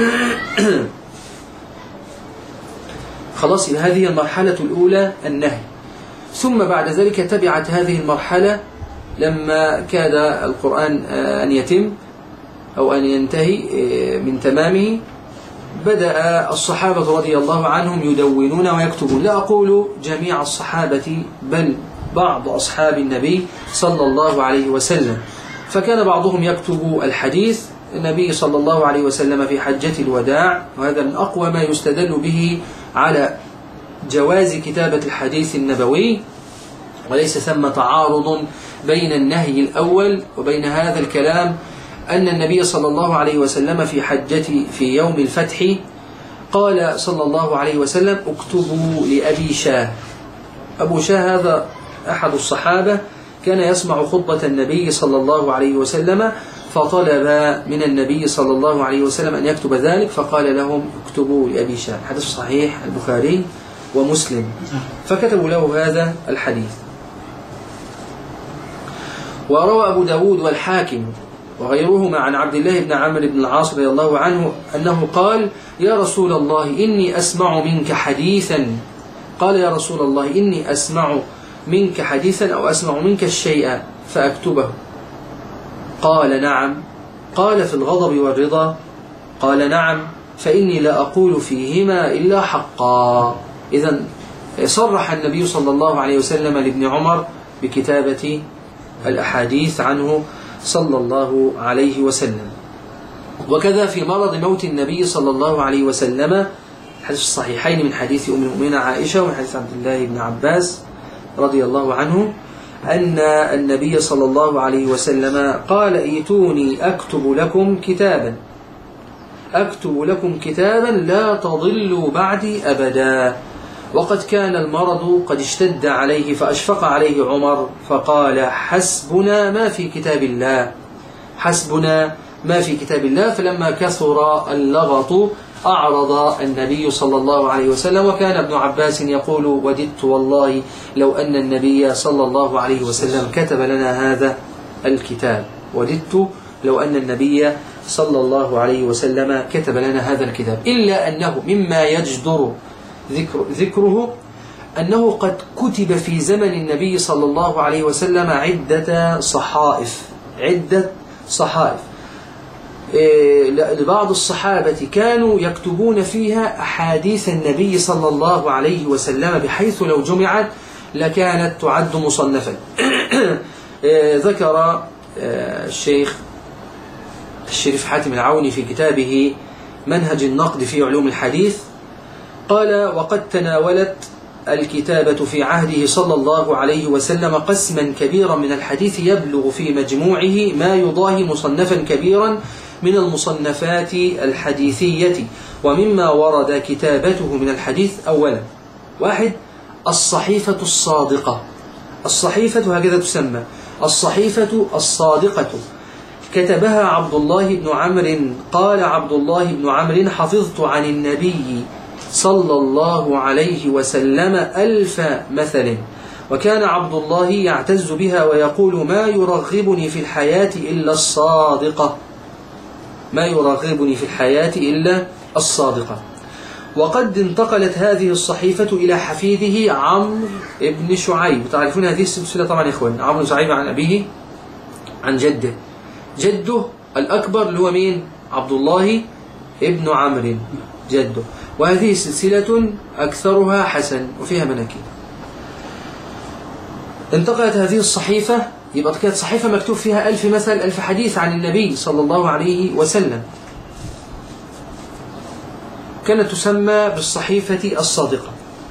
خلاص، هذه المرحلة الأولى النهي. ثم بعد ذلك تبعت هذه المرحلة لما كاد القرآن أن يتم، أو أن ينتهي من تمامه بدأ الصحابة رضي الله عنهم يدونون ويكتبون. لا أقول جميع الصحابة بل بعض أصحاب النبي صلى الله عليه وسلم، فكان بعضهم يكتب الحديث النبي صلى الله عليه وسلم في حجة الوداع، وهذا من أقوى ما يستدل به على جواز كتابة الحديث النبوي، وليس ثم تعارض بين النهي الأول وبين هذا الكلام، أن النبي صلى الله عليه وسلم في حجة في يوم الفتح قال صلى الله عليه وسلم اكتبوا لأبي شاه. أبو شاه هذا أحد الصحابة كان يسمع خطبة النبي صلى الله عليه وسلم، فطلب من النبي صلى الله عليه وسلم أن يكتب ذلك، فقال لهم اكتبوا لأبي شاه. حديث صحيح البخاري ومسلم، فكتبوا له هذا الحديث. وروى أبو داود والحاكم وغيرهما عن عبد الله بن عمرو بن العاص رضي الله عنه أنه قال يا رسول الله إني أسمع منك حديثا قال يا رسول الله إني أسمع منك حديثا أو أسمع منك الشيء فأكتبه. قال نعم. قال في الغضب والرضا؟ قال نعم، فإني لا أقول فيهما إلا حقا. إذن صرح النبي صلى الله عليه وسلم لابن عمر بكتابة الأحاديث عنه صلى الله عليه وسلم. وكذا في مرض موت النبي صلى الله عليه وسلم، حديث الصحيحين من حديث أم المؤمنين عائشة ومن حديث عبد الله بن عباس رضي الله عنه أن النبي صلى الله عليه وسلم قال ائتوني أكتب لكم كتابا أكتب لكم كتابا لا تضلوا بعدي أبدا. وقد كان المرض قد اشتد عليه فأشفق عليه عمر فقال حسبنا ما في كتاب الله حسبنا ما في كتاب الله. فلما كثر اللغط أعرض النبي صلى الله عليه وسلم. وكان ابن عباس يقول وددت والله لو أن النبي صلى الله عليه وسلم كتب لنا هذا الكتاب وددت لو أن النبي صلى الله عليه وسلم كتب لنا هذا الكتاب. إلا أنه مما يجدر ذكر ذكره أنه قد كتب في زمن النبي صلى الله عليه وسلم عدة صحائف عدة صحائف لبعض الصحابة كانوا يكتبون فيها أحاديث النبي صلى الله عليه وسلم بحيث لو جمعت لكانت تعد مصنفا. ذكر الشيخ الشريف حاتم العوني في كتابه منهج النقد في علوم الحديث قال وقد تناولت الكتابة في عهده صلى الله عليه وسلم قسما كبيرا من الحديث يبلغ في مجموعه ما يضاهي مصنفا كبيرا من المصنفات الحديثية. ومما ورد كتابته من الحديث أولا واحد الصحيفة الصادقة. الصحيفة هكذا تسمى الصحيفة الصادقة، كتبها عبد الله بن عمرو. قال عبد الله بن عمرو حفظت عن النبي صلى الله عليه وسلم ألف مثل. وكان عبد الله يعتز بها ويقول ما يرغبني في الحياة إلا الصادقة ما يرغبني في الحياة إلا الصادقة. وقد انتقلت هذه الصحيفة إلى حفيده عمرو بن شعيب. تعرفون هذه السلسلة طبعا يا إخوان. عمرو بن شعيب عن أبيه عن جده، جده الأكبر اللي هو مين؟ عبد الله ابن عمرو جده. وهذه سلسلة أكثرها حسن وفيها مناكير. انتقلت هذه الصحيفة، يبقى كانت صحيفة مكتوب فيها ألف مثل ألف حديث عن النبي صلى الله عليه وسلم، كانت تسمى بالصحيفة الصادقة.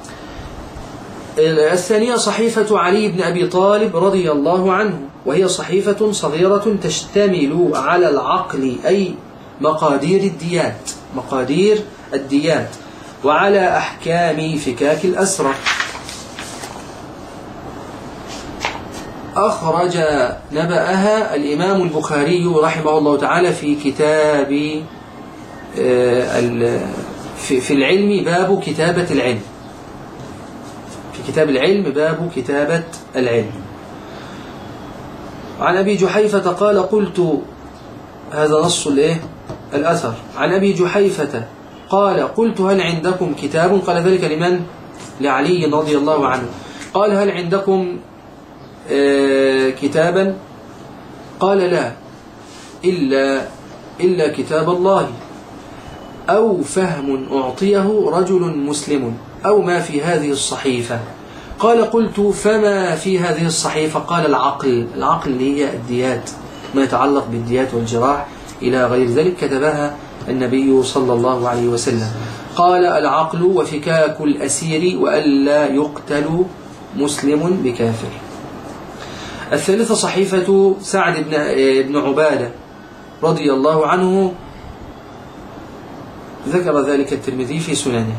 الثانية صحيفة علي بن أبي طالب رضي الله عنه، وهي صحيفة صغيرة تشتمل على العقل أي مقادير الديات مقادير الديات وعلى أحكام فكاك الأسرى. أخرج نبأها الإمام البخاري رحمه الله تعالى في كتاب في العلم باب كتابة العلم في كتاب العلم باب كتابة العلم. عن أبي جحيفة قال قلت، هذا نص الإيه الأثر، عن أبي جحيفة قال قلت هل عندكم كتاب؟ قال ذلك لمن؟ لعلي رضي الله عنه. قال هل عندكم آه كتابا؟ قال لا إلا إلا كتاب الله، أو فهم أعطيه رجل مسلم، أو ما في هذه الصحيفة. قال قلت فما في هذه الصحيفة؟ قال العقل. العقل اللي هي الديات، ما يتعلق بالديات والجراح إلى غير ذلك، كتبها النبي صلى الله عليه وسلم. قال العقل وفكاك الأسير وألا يقتل مسلم بكافر. الثالثة صحيفة سعد بن عبادة رضي الله عنه، ذكر ذلك الترمذي في سننه.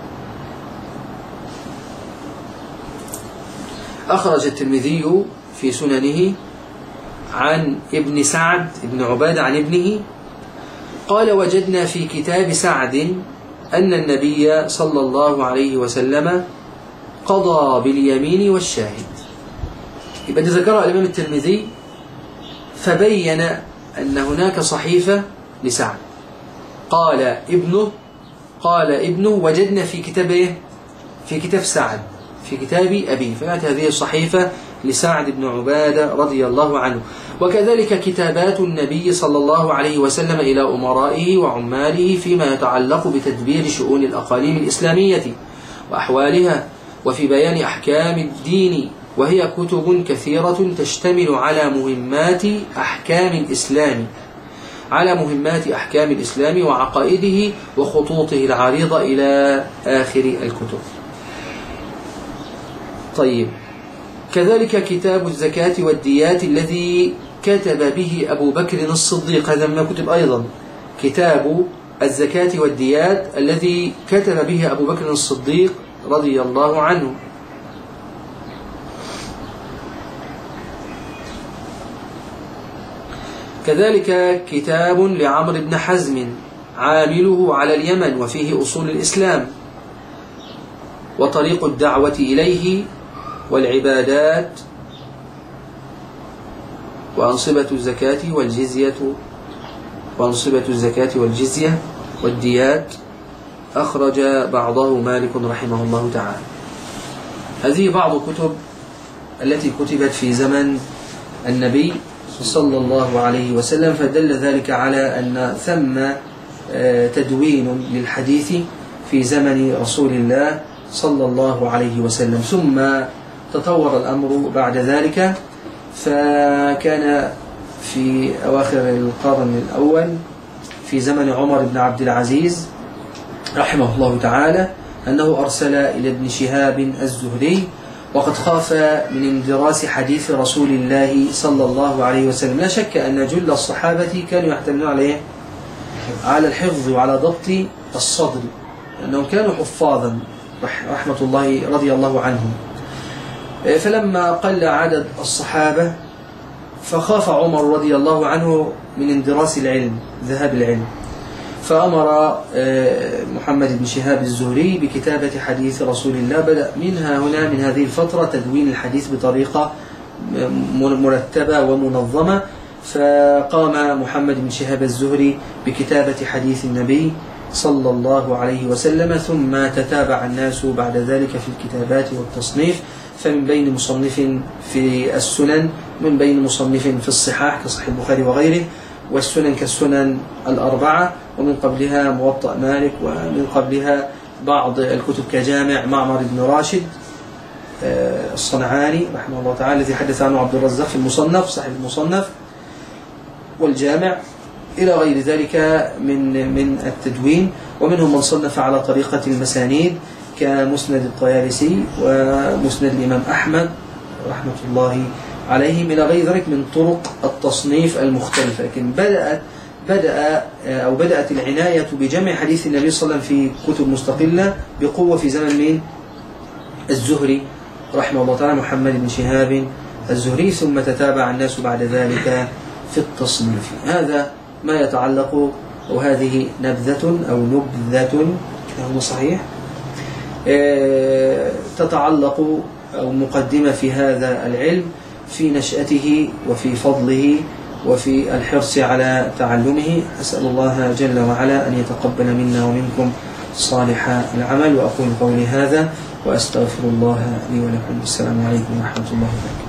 أخرج الترمذي في سننه عن ابن سعد بن عبادة عن ابنه قال وجدنا في كتاب سعد أن النبي صلى الله عليه وسلم قضى باليمين والشاهد. يبقى ذكرها الإمام الترمذي فبين أن هناك صحيفة لسعد. قال ابنه قال ابنه وجدنا في كتابه في كتاب سعد في كتاب أبيه، فكانت هذه الصحيفة لسعد بن عبادة رضي الله عنه. وكذلك كتابات النبي صلى الله عليه وسلم إلى أمرائه وعماله فيما يتعلق بتدبير شؤون الأقاليم الإسلامية وأحوالها وفي بيان أحكام الدين، وهي كتب كثيرة تشتمل على مهمات أحكام الإسلام على مهمات أحكام الإسلام وعقائده وخطوطه العريضة إلى آخر الكتب. طيب، كذلك كتاب الزكاة والديات الذي كتب به أبو بكر الصديق، هذا من كتب أيضا، كتاب الزكاة والديات الذي كتب به أبو بكر الصديق رضي الله عنه. كذلك كتاب لعمرو بن حزم عامله على اليمن وفيه أصول الإسلام وطريق الدعوة إليه والعبادات وأنصبة الزكاة والجزية وأنصبة الزكاة والجزية والديات، أخرج بعضه مالك رحمه الله تعالى. هذه بعض كتب التي كتبت في زمن النبي صلى الله عليه وسلم، فدل ذلك على أن ثم تدوين للحديث في زمن رسول الله صلى الله عليه وسلم. ثم تطور الأمر بعد ذلك، فكان في أواخر القرن الأول في زمن عمر بن عبد العزيز رحمه الله تعالى أنه أرسل إلى ابن شهاب الزهري وقد خاف من اندراس حديث رسول الله صلى الله عليه وسلم. لا شك أن جل الصحابة كانوا يعتمدون عليه على الحفظ وعلى ضبط الصدر، لأنهم كانوا حفاظا رحمة الله رضي الله عنهم. فلما قل عدد الصحابة فخاف عمر رضي الله عنه من اندراس العلم، ذهاب العلم، فأمر محمد بن شهاب الزهري بكتابة حديث رسول الله. بدأ منها هنا من هذه الفترة تدوين الحديث بطريقة مرتبة ومنظمة، فقام محمد بن شهاب الزهري بكتابة حديث النبي صلى الله عليه وسلم، ثم تتابع الناس بعد ذلك في الكتابات والتصنيف، فمن بين مصنف في السنن، من بين مصنف في الصحاح كصحيح البخاري وغيره، والسنن كالسنن الأربعة، ومن قبلها موطأ مالك، ومن قبلها بعض الكتب كجامع معمر بن راشد الصنعاني رحمه الله تعالى الذي حدث عنه عبد الرزاق في المصنف صحيح المصنف والجامع إلى غير ذلك من من التدوين. ومنهم من صنف على طريقة المسانيد كمسند الطيالسي ومسند الإمام أحمد رحمة الله عليهم إلى غير ذلك من طرق التصنيف المختلفة. لكن بدأت بدأ أو بدأت العناية بجمع حديث النبي صلى الله عليه وسلم في كتب مستقلة بقوة في زمن من الزهري رحمه الله تعالى محمد بن شهاب الزهري، ثم تتابع الناس بعد ذلك في التصنيف. هذا ما يتعلق، وهذه نبذة أو نبذة هو صحيح تتعلق أو مقدمة في هذا العلم في نشأته وفي فضله وفي الحرص على تعلمه. أسأل الله جل وعلا أن يتقبل منا ومنكم صالح العمل، وأقول قولي هذا وأستغفر الله لي ولكم. السلام عليكم ورحمة الله وبركاته.